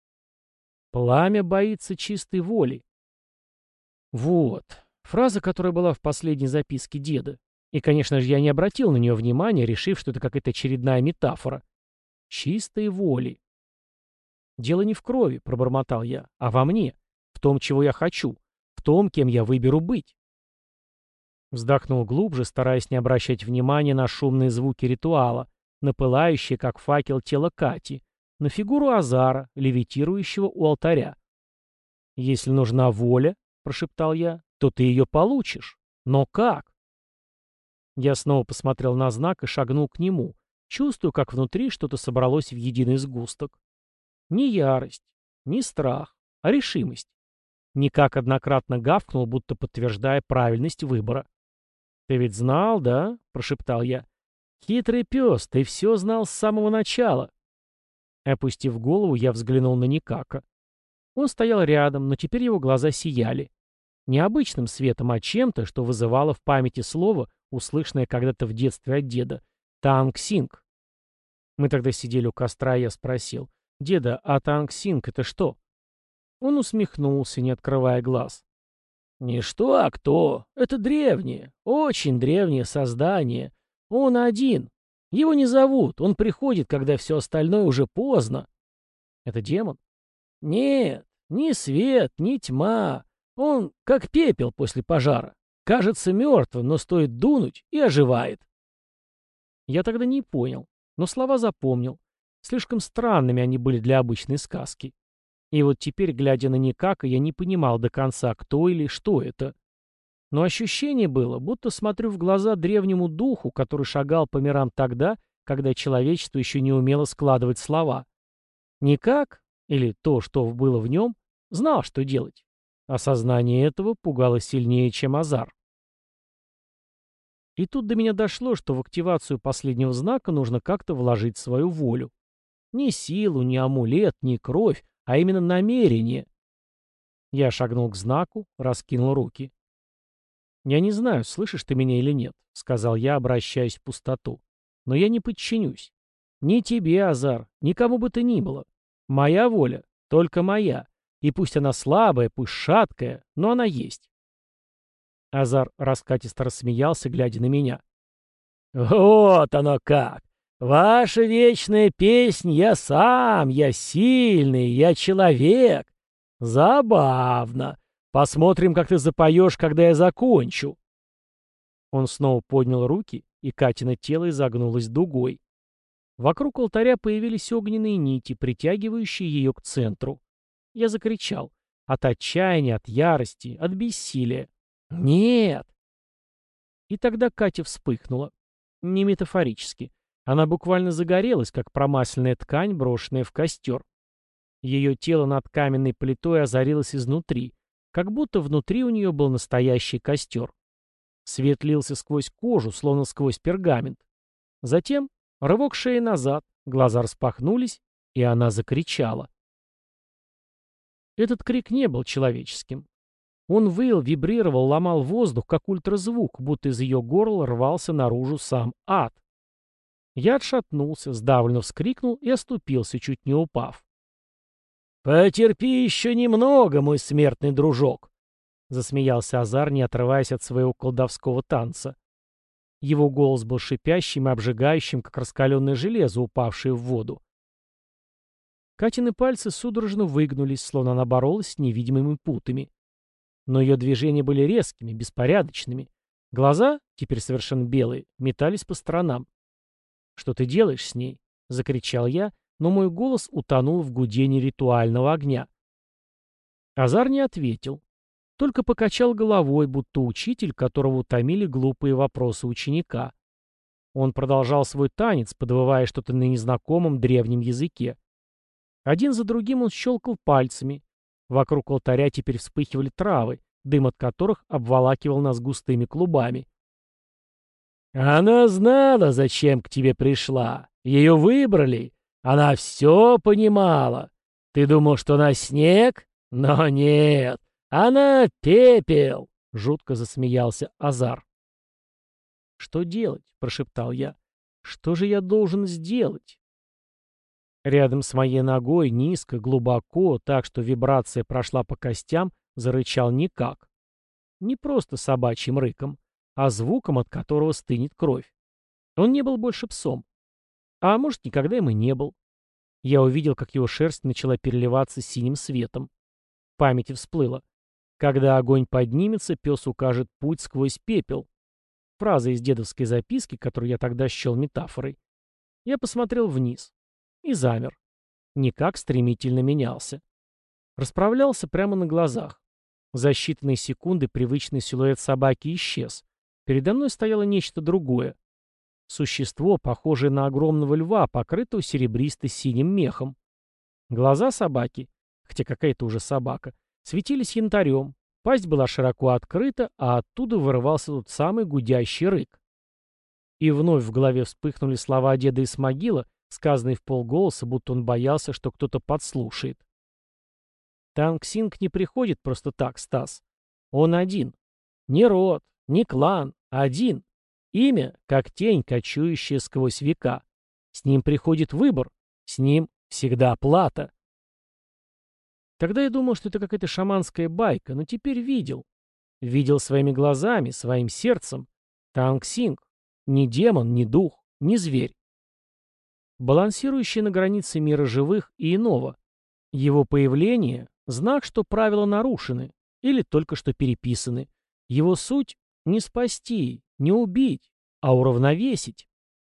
«Пламя боится чистой воли». Вот. Фраза, которая была в последней записке деда. И, конечно же, я не обратил на нее внимания, решив, что это какая-то очередная метафора. Чистой воли. «Дело не в крови», — пробормотал я, — «а во мне, в том, чего я хочу, в том, кем я выберу быть». Вздохнул глубже, стараясь не обращать внимания на шумные звуки ритуала, на пылающее, как факел, тело Кати, на фигуру Азара, левитирующего у алтаря. «Если нужна воля, — прошептал я, — то ты ее получишь. Но как?» Я снова посмотрел на знак и шагнул к нему, чувствую, как внутри что-то собралось в единый сгусток. Не ярость, не страх, а решимость. Никак однократно гавкнул, будто подтверждая правильность выбора. «Ты ведь знал, да?» — прошептал я. «Хитрый пес, ты все знал с самого начала». Опустив голову, я взглянул на Никака. Он стоял рядом, но теперь его глаза сияли. Не обычным светом, а чем-то, что вызывало в памяти слово, услышанное когда-то в детстве от деда. «Танг-синг». Мы тогда сидели у костра, и я спросил: «Деда, а Танг-синг — это что?» Он усмехнулся, не открывая глаз. «Не что, а кто. Это древнее, очень древнее создание. Он один. Его не зовут, он приходит, когда все остальное уже поздно». «Это демон?» «Нет, ни свет, ни тьма. Он как пепел после пожара. Кажется мертвым, но стоит дунуть — и оживает». Я тогда не понял, но слова запомнил. Слишком странными они были для обычной сказки. И вот теперь, глядя на Никака, я не понимал до конца, кто или что это. Но ощущение было, будто смотрю в глаза древнему духу, который шагал по мирам тогда, когда человечество еще не умело складывать слова. Никак, или то, что было в нем, знал, что делать. Осознание этого пугало сильнее, чем азар. И тут до меня дошло, что в активацию последнего знака нужно как-то вложить свою волю. Ни силу, ни амулет, ни кровь, а именно намерение. Я шагнул к знаку, раскинул руки. «Я не знаю, слышишь ты меня или нет», — сказал я, обращаясь в пустоту. «Но я не подчинюсь. Ни тебе, Азар, ни кому бы то ни было. Моя воля, только моя. И пусть она слабая, пусть шаткая, но она есть». Азар раскатисто рассмеялся, глядя на меня. «Вот оно как! Ваша вечная песнь «Я сам, я сильный, я человек». Забавно. Посмотрим, как ты запоешь, когда я закончу». Он снова поднял руки, и Катина тело изогнулось дугой. Вокруг алтаря появились огненные нити, притягивающие ее к центру. Я закричал. От отчаяния, от ярости, от бессилия. «Нет!» И тогда Катя вспыхнула. Не метафорически. Она буквально загорелась, как промасленная ткань, брошенная в костер. Ее тело над каменной плитой озарилось изнутри, как будто внутри у нее был настоящий костер. Свет лился сквозь кожу, словно сквозь пергамент. Затем рывок шеи назад, глаза распахнулись, и она закричала. Этот крик не был человеческим. Он выл, вибрировал, ломал воздух, как ультразвук, будто из ее горла рвался наружу сам ад. Я отшатнулся, сдавленно вскрикнул и оступился, чуть не упав. «Потерпи еще немного, мой смертный дружок!» — засмеялся Азар, не отрываясь от своего колдовского танца. Его голос был шипящим и обжигающим, как раскаленное железо, упавшее в воду. Катины пальцы судорожно выгнулись, словно она боролась с невидимыми путами. Но ее движения были резкими, беспорядочными. Глаза, теперь совершенно белые, метались по сторонам. «Что ты делаешь с ней?» — закричал я, но мой голос утонул в гудении ритуального огня. Азар не ответил, только покачал головой, будто учитель, которого утомили глупые вопросы ученика. Он продолжал свой танец, подвывая что-то на незнакомом древнем языке. Один за другим он щелкал пальцами. Вокруг алтаря теперь вспыхивали травы, дым от которых обволакивал нас густыми клубами. «Она знала, зачем к тебе пришла. Ее выбрали. Она все понимала. Ты думал, что она снег? Но нет. Она пепел!» — жутко засмеялся Азар. «Что делать?» — прошептал я. «Что же я должен сделать?» Рядом с моей ногой, низко, глубоко, так что вибрация прошла по костям, зарычал Никак. Не просто собачьим рыком, а звуком, от которого стынет кровь. Он не был больше псом. А может, никогда им и не был. Я увидел, как его шерсть начала переливаться синим светом. В памяти всплыло. Когда огонь поднимется, пес укажет путь сквозь пепел. Фраза из дедовской записки, которую я тогда счел метафорой. Я посмотрел вниз и замер. Никак стремительно менялся. Расправлялся прямо на глазах. За считанные секунды привычный силуэт собаки исчез. Передо мной стояло нечто другое. Существо, похожее на огромного льва, покрытого серебристо-синим мехом. Глаза собаки, хотя какая-то уже собака, светились янтарем, пасть была широко открыта, а оттуда вырывался тот самый гудящий рык. И вновь в голове вспыхнули слова деда Исмагила, сказанные вполголоса, будто он боялся, что кто-то подслушает. Танг Синг не приходит просто так, Стас. Он один. Не род, не клан, один. Имя, как тень, кочующая сквозь века. С ним приходит выбор, с ним всегда плата. Тогда я думал, что это какая-то шаманская байка, но теперь видел. Видел своими глазами, своим сердцем. Танг Синг. Ни демон, ни дух, ни зверь. Балансирующий на границе мира живых и иного. Его появление — знак, что правила нарушены или только что переписаны. Его суть — не спасти, не убить, а уравновесить.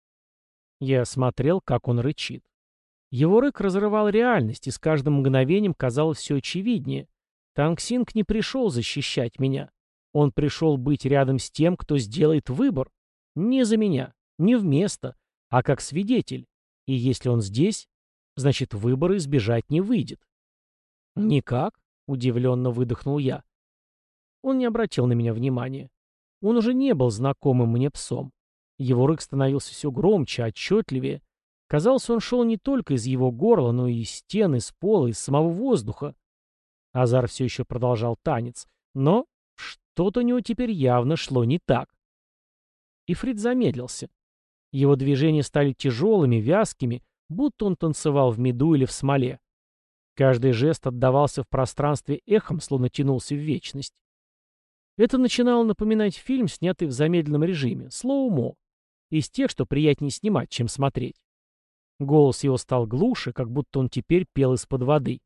Я смотрел, как он рычит. Его рык разрывал реальность, и с каждым мгновением казалось все очевиднее. Танг Синг не пришел защищать меня. Он пришел быть рядом с тем, кто сделает выбор. Не за меня, не вместо, а как свидетель. И если он здесь, значит, выбора избежать не выйдет. «Никак?» — удивленно выдохнул я. Он не обратил на меня внимания. Он уже не был знакомым мне псом. Его рык становился все громче, отчетливее. Казалось, он шел не только из его горла, но и из стен, из пола, из самого воздуха. Азар все еще продолжал танец, но что-то у него теперь явно шло не так. Ифрит замедлился. Его движения стали тяжелыми, вязкими, будто он танцевал в меду или в смоле. Каждый жест отдавался в пространстве эхом, словно тянулся в вечность. Это начинало напоминать фильм, снятый в замедленном режиме, слоумо, из тех, что приятнее снимать, чем смотреть. Голос его стал глуше, как будто он теперь пел из-под воды.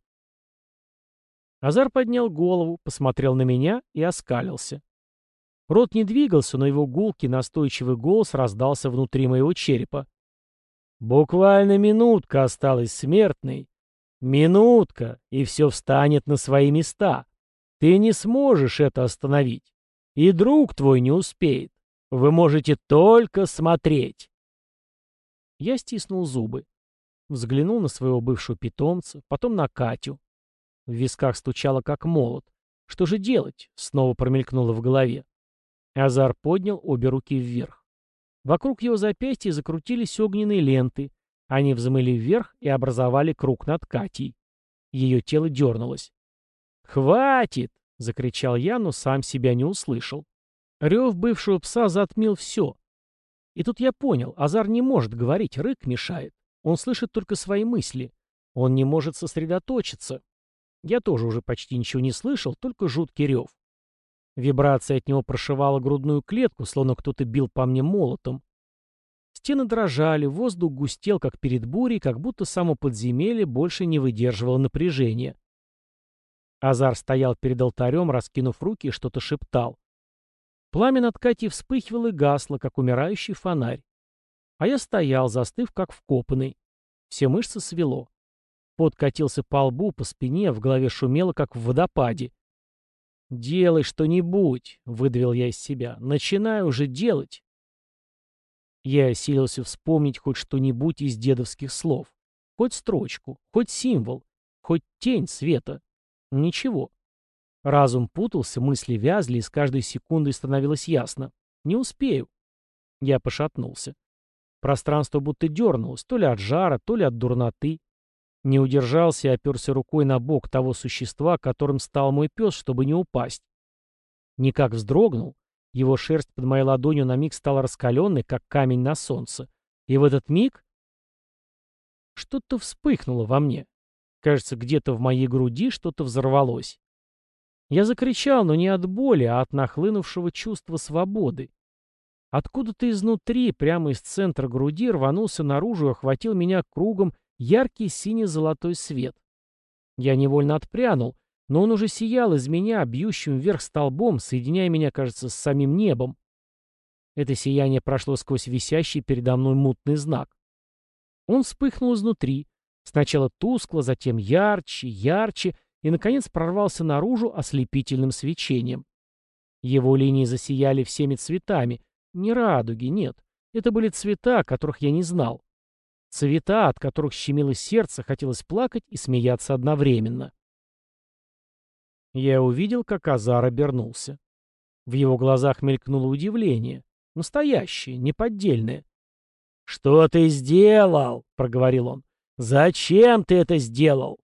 Азар поднял голову, посмотрел на меня и оскалился. Рот не двигался, но его гулкий, настойчивый голос раздался внутри моего черепа. «Буквально минутка осталась, смертный. Минутка, и все встанет на свои места. Ты не сможешь это остановить. И друг твой не успеет. Вы можете только смотреть». Я стиснул зубы. Взглянул на своего бывшего питомца, потом на Катю. В висках стучало, как молот. Что же делать? Снова промелькнуло в голове. Азар поднял обе руки вверх. Вокруг его запястья закрутились огненные ленты. Они взмыли вверх и образовали круг над Катей. Ее тело дернулось. «Хватит!» — закричал я, но сам себя не услышал. Рев бывшего пса затмил все. И тут я понял, Азар не может говорить, рык мешает. Он слышит только свои мысли. Он не может сосредоточиться. Я тоже уже почти ничего не слышал, только жуткий рев. Вибрация от него прошивала грудную клетку, словно кто-то бил по мне молотом. Стены дрожали, воздух густел, как перед бурей, как будто само подземелье больше не выдерживало напряжения. Азар стоял перед алтарем, раскинув руки, и что-то шептал. Пламя над Катей вспыхивало и гасло, как умирающий фонарь. А я стоял, застыв, как вкопанный. Все мышцы свело. Пот катился по лбу, по спине, в голове шумело, как в водопаде. «Делай что-нибудь», — выдавил я из себя. «Начинай уже делать». Я осилился вспомнить хоть что-нибудь из дедовских слов. Хоть строчку, хоть символ, хоть тень света. Ничего. Разум путался, мысли вязли, и с каждой секундой становилось ясно. Не успею. Я пошатнулся. Пространство будто дернулось, то ли от жара, то ли от дурноты. Не удержался и оперся рукой на бок того существа, которым стал мой пес, чтобы не упасть. Никак вздрогнул. Его шерсть под моей ладонью на миг стала раскаленной, как камень на солнце. И в этот миг что-то вспыхнуло во мне. Кажется, где-то в моей груди что-то взорвалось. Я закричал, но не от боли, а от нахлынувшего чувства свободы. Откуда-то изнутри, прямо из центра груди, рванулся наружу и охватил меня кругом яркий сине-золотой свет. Я невольно отпрянул, но он уже сиял из меня, бьющим вверх столбом, соединяя меня, кажется, с самим небом. Это сияние прошло сквозь висящий передо мной мутный знак. Он вспыхнул изнутри, сначала тускло, затем ярче, ярче, и, наконец, прорвался наружу ослепительным свечением. Его линии засияли всеми цветами. Не радуги, нет. Это были цвета, которых я не знал. Цвета, от которых щемило сердце, хотелось плакать и смеяться одновременно. Я увидел, как Азар обернулся. В его глазах мелькнуло удивление. Настоящее, неподдельное. «Что ты сделал?» — проговорил он. «Зачем ты это сделал?»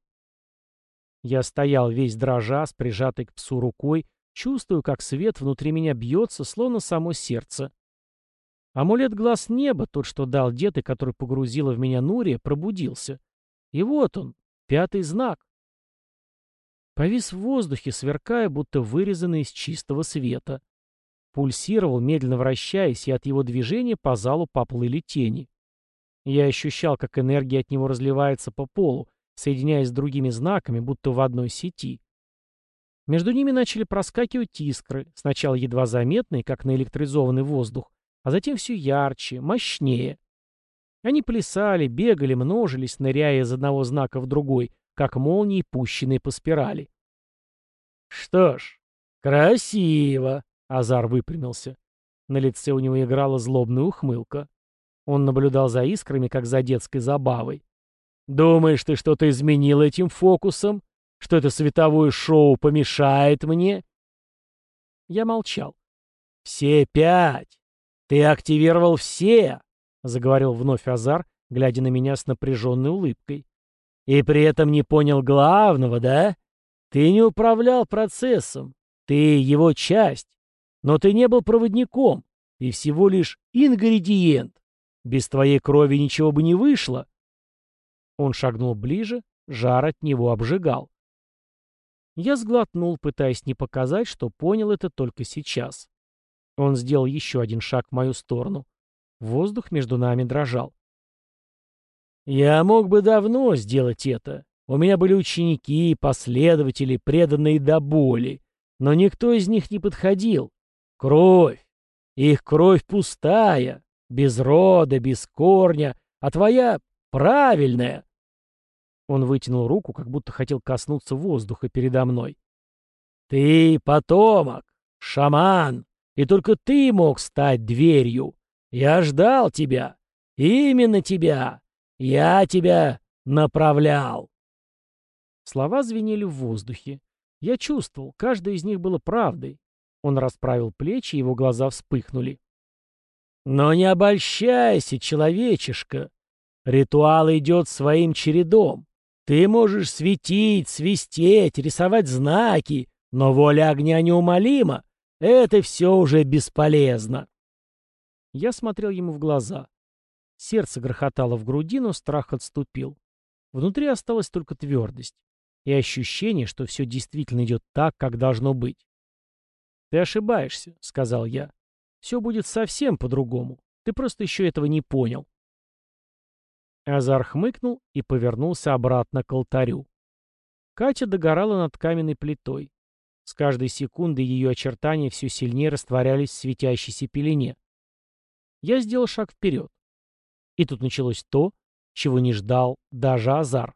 Я стоял весь дрожа, с прижатой к псу рукой, чувствую, как свет внутри меня бьется, словно само сердце. Амулет глаз неба, тот, что дал дед и который погрузила в меня Нурия, пробудился. И вот он, пятый знак. Повис в воздухе, сверкая, будто вырезанный из чистого света. Пульсировал, медленно вращаясь, и от его движения по залу поплыли тени. Я ощущал, как энергия от него разливается по полу, соединяясь с другими знаками, будто в одной сети. Между ними начали проскакивать искры, сначала едва заметные, как наэлектризованный воздух, а затем все ярче, мощнее. Они плясали, бегали, множились, ныряя из одного знака в другой, как молнии, пущенные по спирали. «Что ж, красиво!» — Азар выпрямился. На лице у него играла злобная ухмылка. Он наблюдал за искрами, как за детской забавой. «Думаешь, ты что-то изменил этим фокусом? Что это световое шоу помешает мне?» Я молчал. «Все пять! Ты активировал все!» — заговорил вновь Азар, глядя на меня с напряженной улыбкой. «И при этом не понял главного, да? Ты не управлял процессом, ты его часть, но ты не был проводником, ты всего лишь ингредиент. Без твоей крови ничего бы не вышло». Он шагнул ближе, жар от него обжигал. Я сглотнул, пытаясь не показать, что понял это только сейчас. Он сделал еще один шаг в мою сторону. Воздух между нами дрожал. «Я мог бы давно сделать это. У меня были ученики, последователи, преданные до боли. Но никто из них не подходил. Кровь. Их кровь пустая, без рода, без корня, а твоя правильная». Он вытянул руку, как будто хотел коснуться воздуха передо мной. «Ты потомок, шаман, и только ты мог стать дверью. Я ждал тебя, именно тебя. Я тебя направлял». Слова звенели в воздухе. Я чувствовал, каждое из них было правдой. Он расправил плечи, его глаза вспыхнули. «Но не обольщайся, человечишка. Ритуал идет своим чередом. Ты можешь светить, свистеть, рисовать знаки, но воля огня неумолима. Это все уже бесполезно». Я смотрел ему в глаза. Сердце грохотало в груди, но страх отступил. Внутри осталась только твердость и ощущение, что все действительно идет так, как должно быть. «Ты ошибаешься», — сказал я. «Все будет совсем по-другому. Ты просто еще этого не понял». Азар хмыкнул и повернулся обратно к алтарю. Катя догорала над каменной плитой. С каждой секундой ее очертания все сильнее растворялись в светящейся пелене. Я сделал шаг вперед. И тут началось то, чего не ждал даже Азар.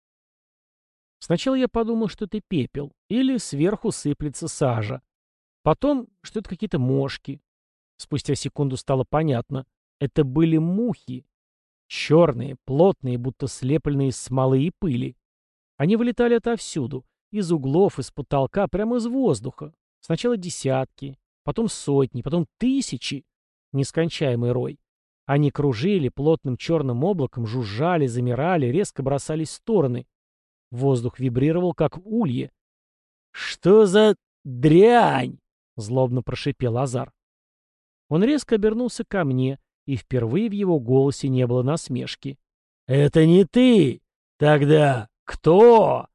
Сначала я подумал, что это пепел, или сверху сыплется сажа. Потом, что это какие-то мошки. Спустя секунду стало понятно. Это были мухи. Черные, плотные, будто слепленные из смолы и пыли. Они вылетали отовсюду, из углов, из потолка, прямо из воздуха. Сначала десятки, потом сотни, потом тысячи. Нескончаемый рой. Они кружили плотным черным облаком, жужжали, замирали, резко бросались в стороны. Воздух вибрировал, как в улье. «Что за дрянь?» — злобно прошипел Азар. Он резко обернулся ко мне, и впервые в его голосе не было насмешки. «Это не ты! Тогда кто?»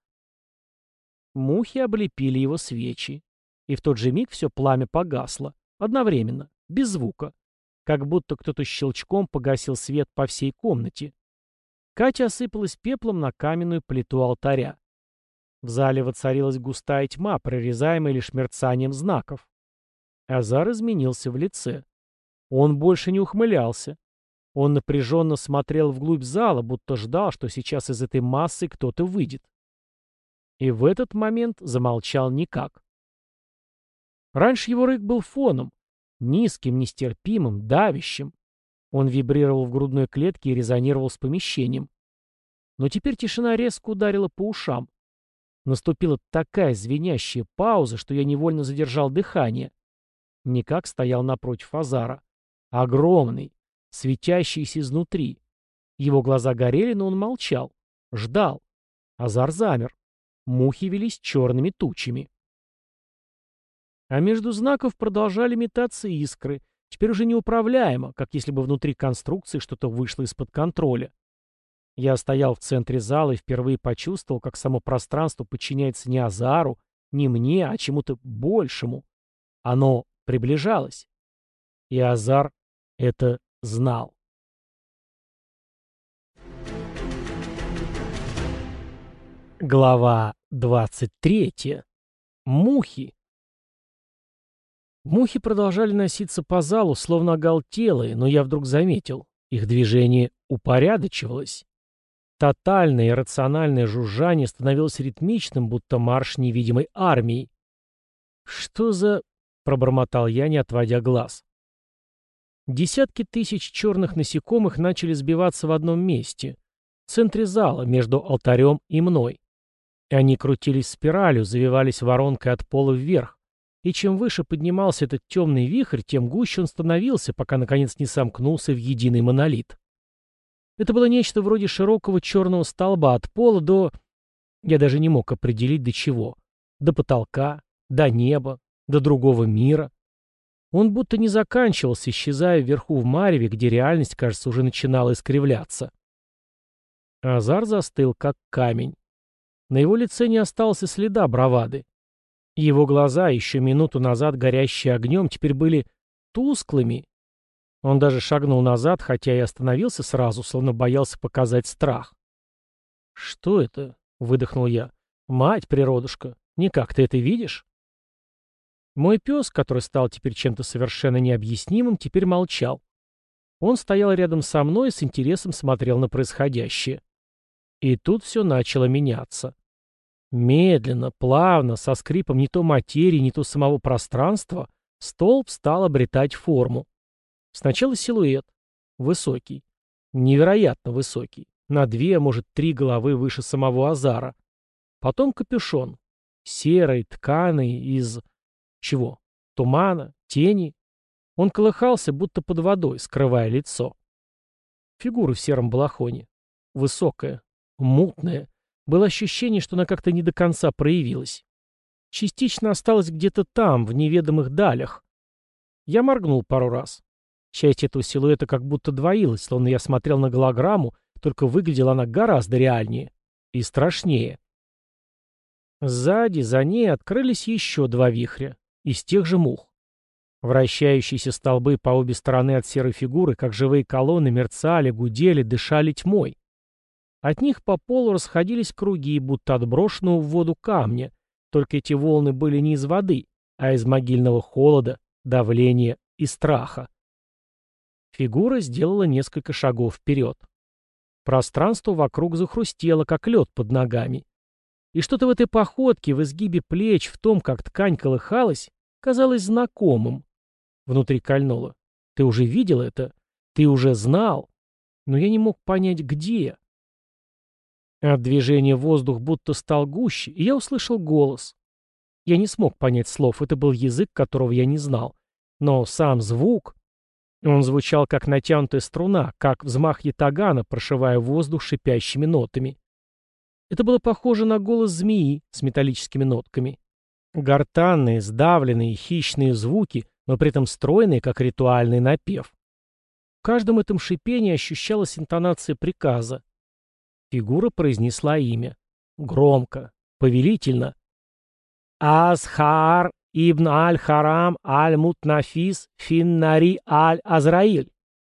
Мухи облепили его свечи, и в тот же миг все пламя погасло, одновременно, без звука, как будто кто-то щелчком погасил свет по всей комнате. Катя осыпалась пеплом на каменную плиту алтаря. В зале воцарилась густая тьма, прорезаемая лишь мерцанием знаков. Азар изменился в лице. Он больше не ухмылялся. Он напряженно смотрел вглубь зала, будто ждал, что сейчас из этой массы кто-то выйдет. И в этот момент замолчал никак. Раньше его рык был фоном, низким, нестерпимым, давящим. Он вибрировал в грудной клетке и резонировал с помещением. Но теперь тишина резко ударила по ушам. Наступила такая звенящая пауза, что я невольно задержал дыхание. Никак стоял напротив Азара. Огромный, светящийся изнутри. Его глаза горели, но он молчал. Ждал. Азар замер. Мухи велись черными тучами. А между знаков продолжали метаться искры, теперь уже неуправляемо, как если бы внутри конструкции что-то вышло из-под контроля. Я стоял в центре зала и впервые почувствовал, как само пространство подчиняется не Азару, не мне, а чему-то большему. Оно приближалось. И Азар это знал. Глава двадцать третья. Мухи. Мухи продолжали носиться по залу, словно оголтелые, но я вдруг заметил, их движение упорядочивалось. Тотальное и рациональное жужжание становилось ритмичным, будто марш невидимой армии. «Что за...» — пробормотал я, не отводя глаз. Десятки тысяч черных насекомых начали сбиваться в одном месте, в центре зала, между алтарем и мной. Они крутились спиралью, завивались воронкой от пола вверх, и чем выше поднимался этот темный вихрь, тем гуще он становился, пока наконец не сомкнулся в единый монолит. Это было нечто вроде широкого черного столба от пола до... Я даже не мог определить до чего. До потолка, до неба, до другого мира. Он будто не заканчивался, исчезая вверху в мареве, где реальность, кажется, уже начинала искривляться. Азар застыл, как камень. На его лице не осталось и следа бравады. Его глаза, еще минуту назад горящие огнем, теперь были тусклыми. Он даже шагнул назад, хотя и остановился сразу, словно боялся показать страх. «Что это?» — выдохнул я. «Мать природушка, никак ты это видишь?» Мой пес, который стал теперь чем-то совершенно необъяснимым, теперь молчал. Он стоял рядом со мной и с интересом смотрел на происходящее. И тут все начало меняться. Медленно, плавно, со скрипом не то материи, не то самого пространства, столб стал обретать форму. Сначала силуэт. Высокий. Невероятно высокий. На две, может, три головы выше самого Азара. Потом капюшон. Серый, тканый, из... Чего? Тумана? Тени? Он колыхался, будто под водой, скрывая лицо. Фигура в сером балахоне. Высокая. Мутная. Было ощущение, что она как-то не до конца проявилась. Частично осталась где-то там, в неведомых далях. Я моргнул пару раз. Часть этого силуэта как будто двоилась, словно я смотрел на голограмму, только выглядела она гораздо реальнее и страшнее. Сзади, за ней открылись еще два вихря, из тех же мух. Вращающиеся столбы по обе стороны от серой фигуры, как живые колонны, мерцали, гудели, дышали тьмой. От них по полу расходились круги, будто отброшенного в воду камня, только эти волны были не из воды, а из могильного холода, давления и страха. Фигура сделала несколько шагов вперед. Пространство вокруг захрустело, как лед под ногами. И что-то в этой походке, в изгибе плеч, в том, как ткань колыхалась, казалось знакомым. Внутри кольнуло. Ты уже видел это? Ты уже знал? Но я не мог понять, где. От движения воздух будто стал гуще, и я услышал голос. Я не смог понять слов, это был язык, которого я не знал. Но сам звук... Он звучал, как натянутая струна, как взмах ятагана, прошивая воздух шипящими нотами. Это было похоже на голос змеи с металлическими нотками. Гортанные, сдавленные, хищные звуки, но при этом стройные, как ритуальный напев. В каждом этом шипении ощущалась интонация приказа. Фигура произнесла имя. Громко, повелительно. «Азхар ибн аль-Харам аль-Мутнафис финнари аль-Азраиль».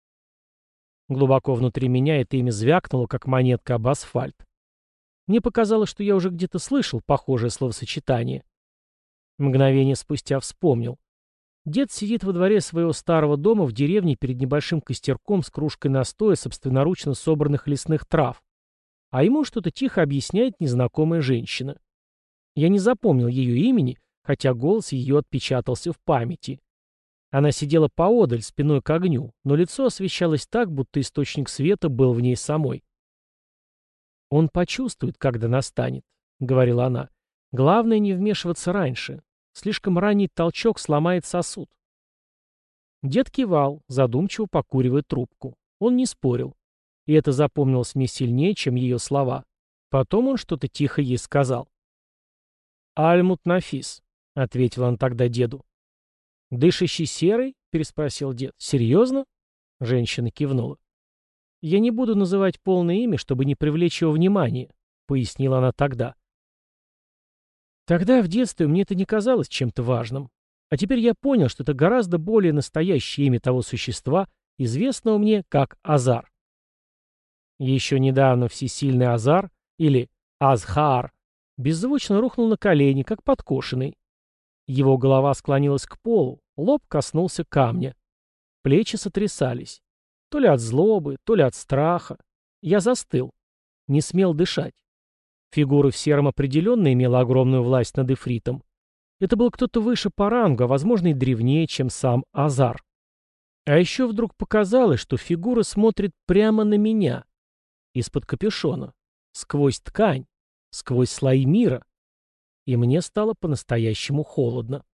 Глубоко внутри меня это имя звякнуло, как монетка об асфальт. Мне показалось, что я уже где-то слышал похожее словосочетание. Мгновение спустя вспомнил. Дед сидит во дворе своего старого дома в деревне перед небольшим костерком с кружкой настоя собственноручно собранных лесных трав, а ему что-то тихо объясняет незнакомая женщина. Я не запомнил ее имени, хотя голос ее отпечатался в памяти. Она сидела поодаль, спиной к огню, но лицо освещалось так, будто источник света был в ней самой. «Он почувствует, когда настанет», — говорила она. «Главное не вмешиваться раньше. Слишком ранний толчок сломает сосуд». Дед кивал, задумчиво покуривая трубку. Он не спорил. И это запомнилось мне сильнее, чем ее слова. Потом он что-то тихо ей сказал. «Альмут Нафис», — ответил он тогда деду. «Дышащий серый?» — переспросил дед. «Серьезно?» — женщина кивнула. «Я не буду называть полное имя, чтобы не привлечь его внимания», — пояснила она тогда. Тогда, в детстве, мне это не казалось чем-то важным. А теперь я понял, что это гораздо более настоящее имя того существа, известного мне как Азар. Еще недавно всесильный Азар, или Азхар, беззвучно рухнул на колени, как подкошенный. Его голова склонилась к полу, лоб коснулся камня. Плечи сотрясались. То ли от злобы, то ли от страха. Я застыл. Не смел дышать. Фигура в сером определенно имела огромную власть над Эфритом. Это был кто-то выше по рангу, а возможно и древнее, чем сам Азар. А еще вдруг показалось, что фигура смотрит прямо на меня. Из-под капюшона. Сквозь ткань. Сквозь слои мира. И мне стало по-настоящему холодно.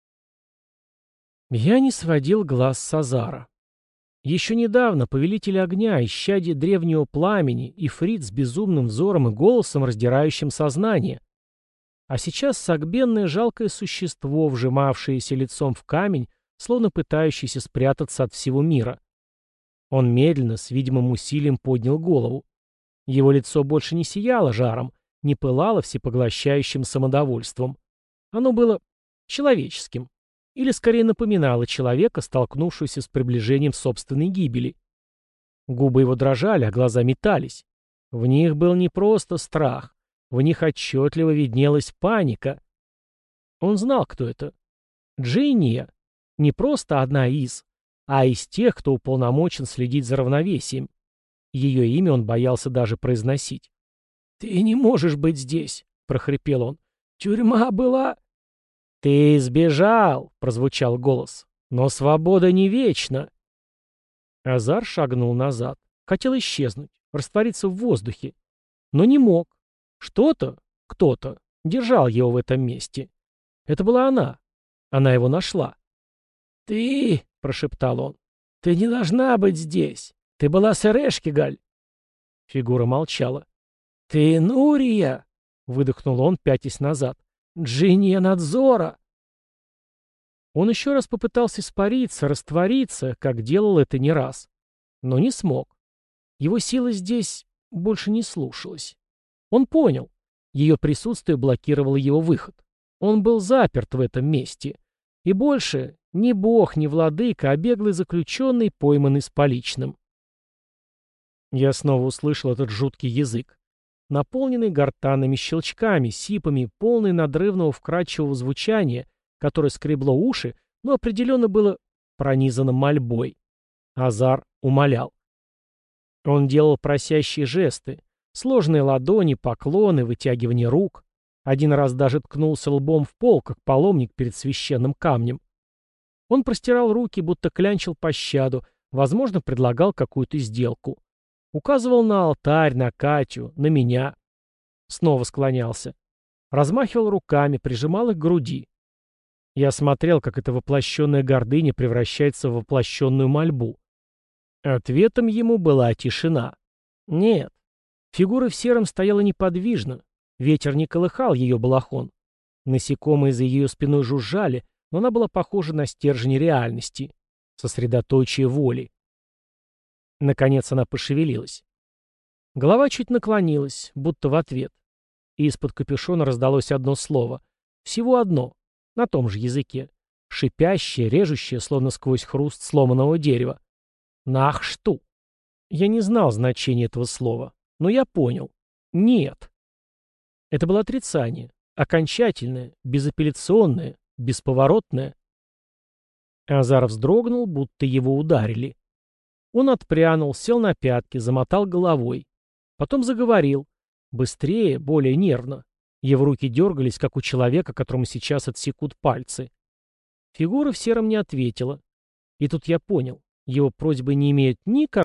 Я не сводил глаз с Азара. Еще недавно повелитель огня, исчадие древнего пламени, ифрит с безумным взором и голосом, раздирающим сознание. А сейчас сагбенное жалкое существо, вжимавшееся лицом в камень, словно пытающееся спрятаться от всего мира. Он медленно, с видимым усилием поднял голову. Его лицо больше не сияло жаром, не пылало всепоглощающим самодовольством. Оно было человеческим. Или скорее напоминало человека, столкнувшегося с приближением собственной гибели. Губы его дрожали, а глаза метались. В них был не просто страх, в них отчетливо виднелась паника. Он знал, кто это. Джинния. Не просто одна из, а из тех, кто уполномочен следить за равновесием. Ее имя он боялся даже произносить. «Ты не можешь быть здесь», — прохрипел он. «Тюрьма была...» «Ты сбежал», — прозвучал голос. «Но свобода не вечна». Азар шагнул назад. Хотел исчезнуть, раствориться в воздухе. Но не мог. Что-то, кто-то держал его в этом месте. Это была она. Она его нашла. «Ты», — прошептал он, — «ты не должна быть здесь. Ты была с Эрешкигаль». Фигура молчала. «Ты Нурия», — выдохнул он, пятясь назад. «Джинния Надзора!» Он еще раз попытался испариться, раствориться, как делал это не раз. Но не смог. Его сила здесь больше не слушалась. Он понял. Ее присутствие блокировало его выход. Он был заперт в этом месте. И больше ни бог, ни владыка, а беглый заключенный, пойманный с поличным. Я снова услышал этот жуткий язык. Наполненный гортанными щелчками, сипами, полный надрывного вкрадчивого звучания, которое скребло уши, но определенно было пронизано мольбой. Азар умолял. Он делал просящие жесты, сложные ладони, поклоны, вытягивание рук. Один раз даже ткнулся лбом в пол, как паломник перед священным камнем. Он простирал руки, будто клянчил пощаду, возможно, предлагал какую-то сделку. Указывал на алтарь, на Катю, на меня. Снова склонялся. Размахивал руками, прижимал их к груди. Я смотрел, как эта воплощенная гордыня превращается в воплощенную мольбу. Ответом ему была тишина. Нет. Фигура в сером стояла неподвижно. Ветер не колыхал ее балахон. Насекомые за ее спиной жужжали, но она была похожа на стержень реальности. Сосредоточие воли. Наконец она пошевелилась. Голова чуть наклонилась, будто в ответ. И из-под капюшона раздалось одно слово. Всего одно. На том же языке. Шипящее, режущее, словно сквозь хруст сломанного дерева. Нахшту. Я не знал значения этого слова, но я понял. Нет. Это было отрицание. Окончательное, безапелляционное, бесповоротное. Азар вздрогнул, будто его ударили. Он отпрянул, сел на пятки, замотал головой. Потом заговорил. Быстрее, более нервно. Его руки дергались, как у человека, которому сейчас отсекут пальцы. Фигура в сером не ответила. И тут я понял, его просьбы не имеют никакого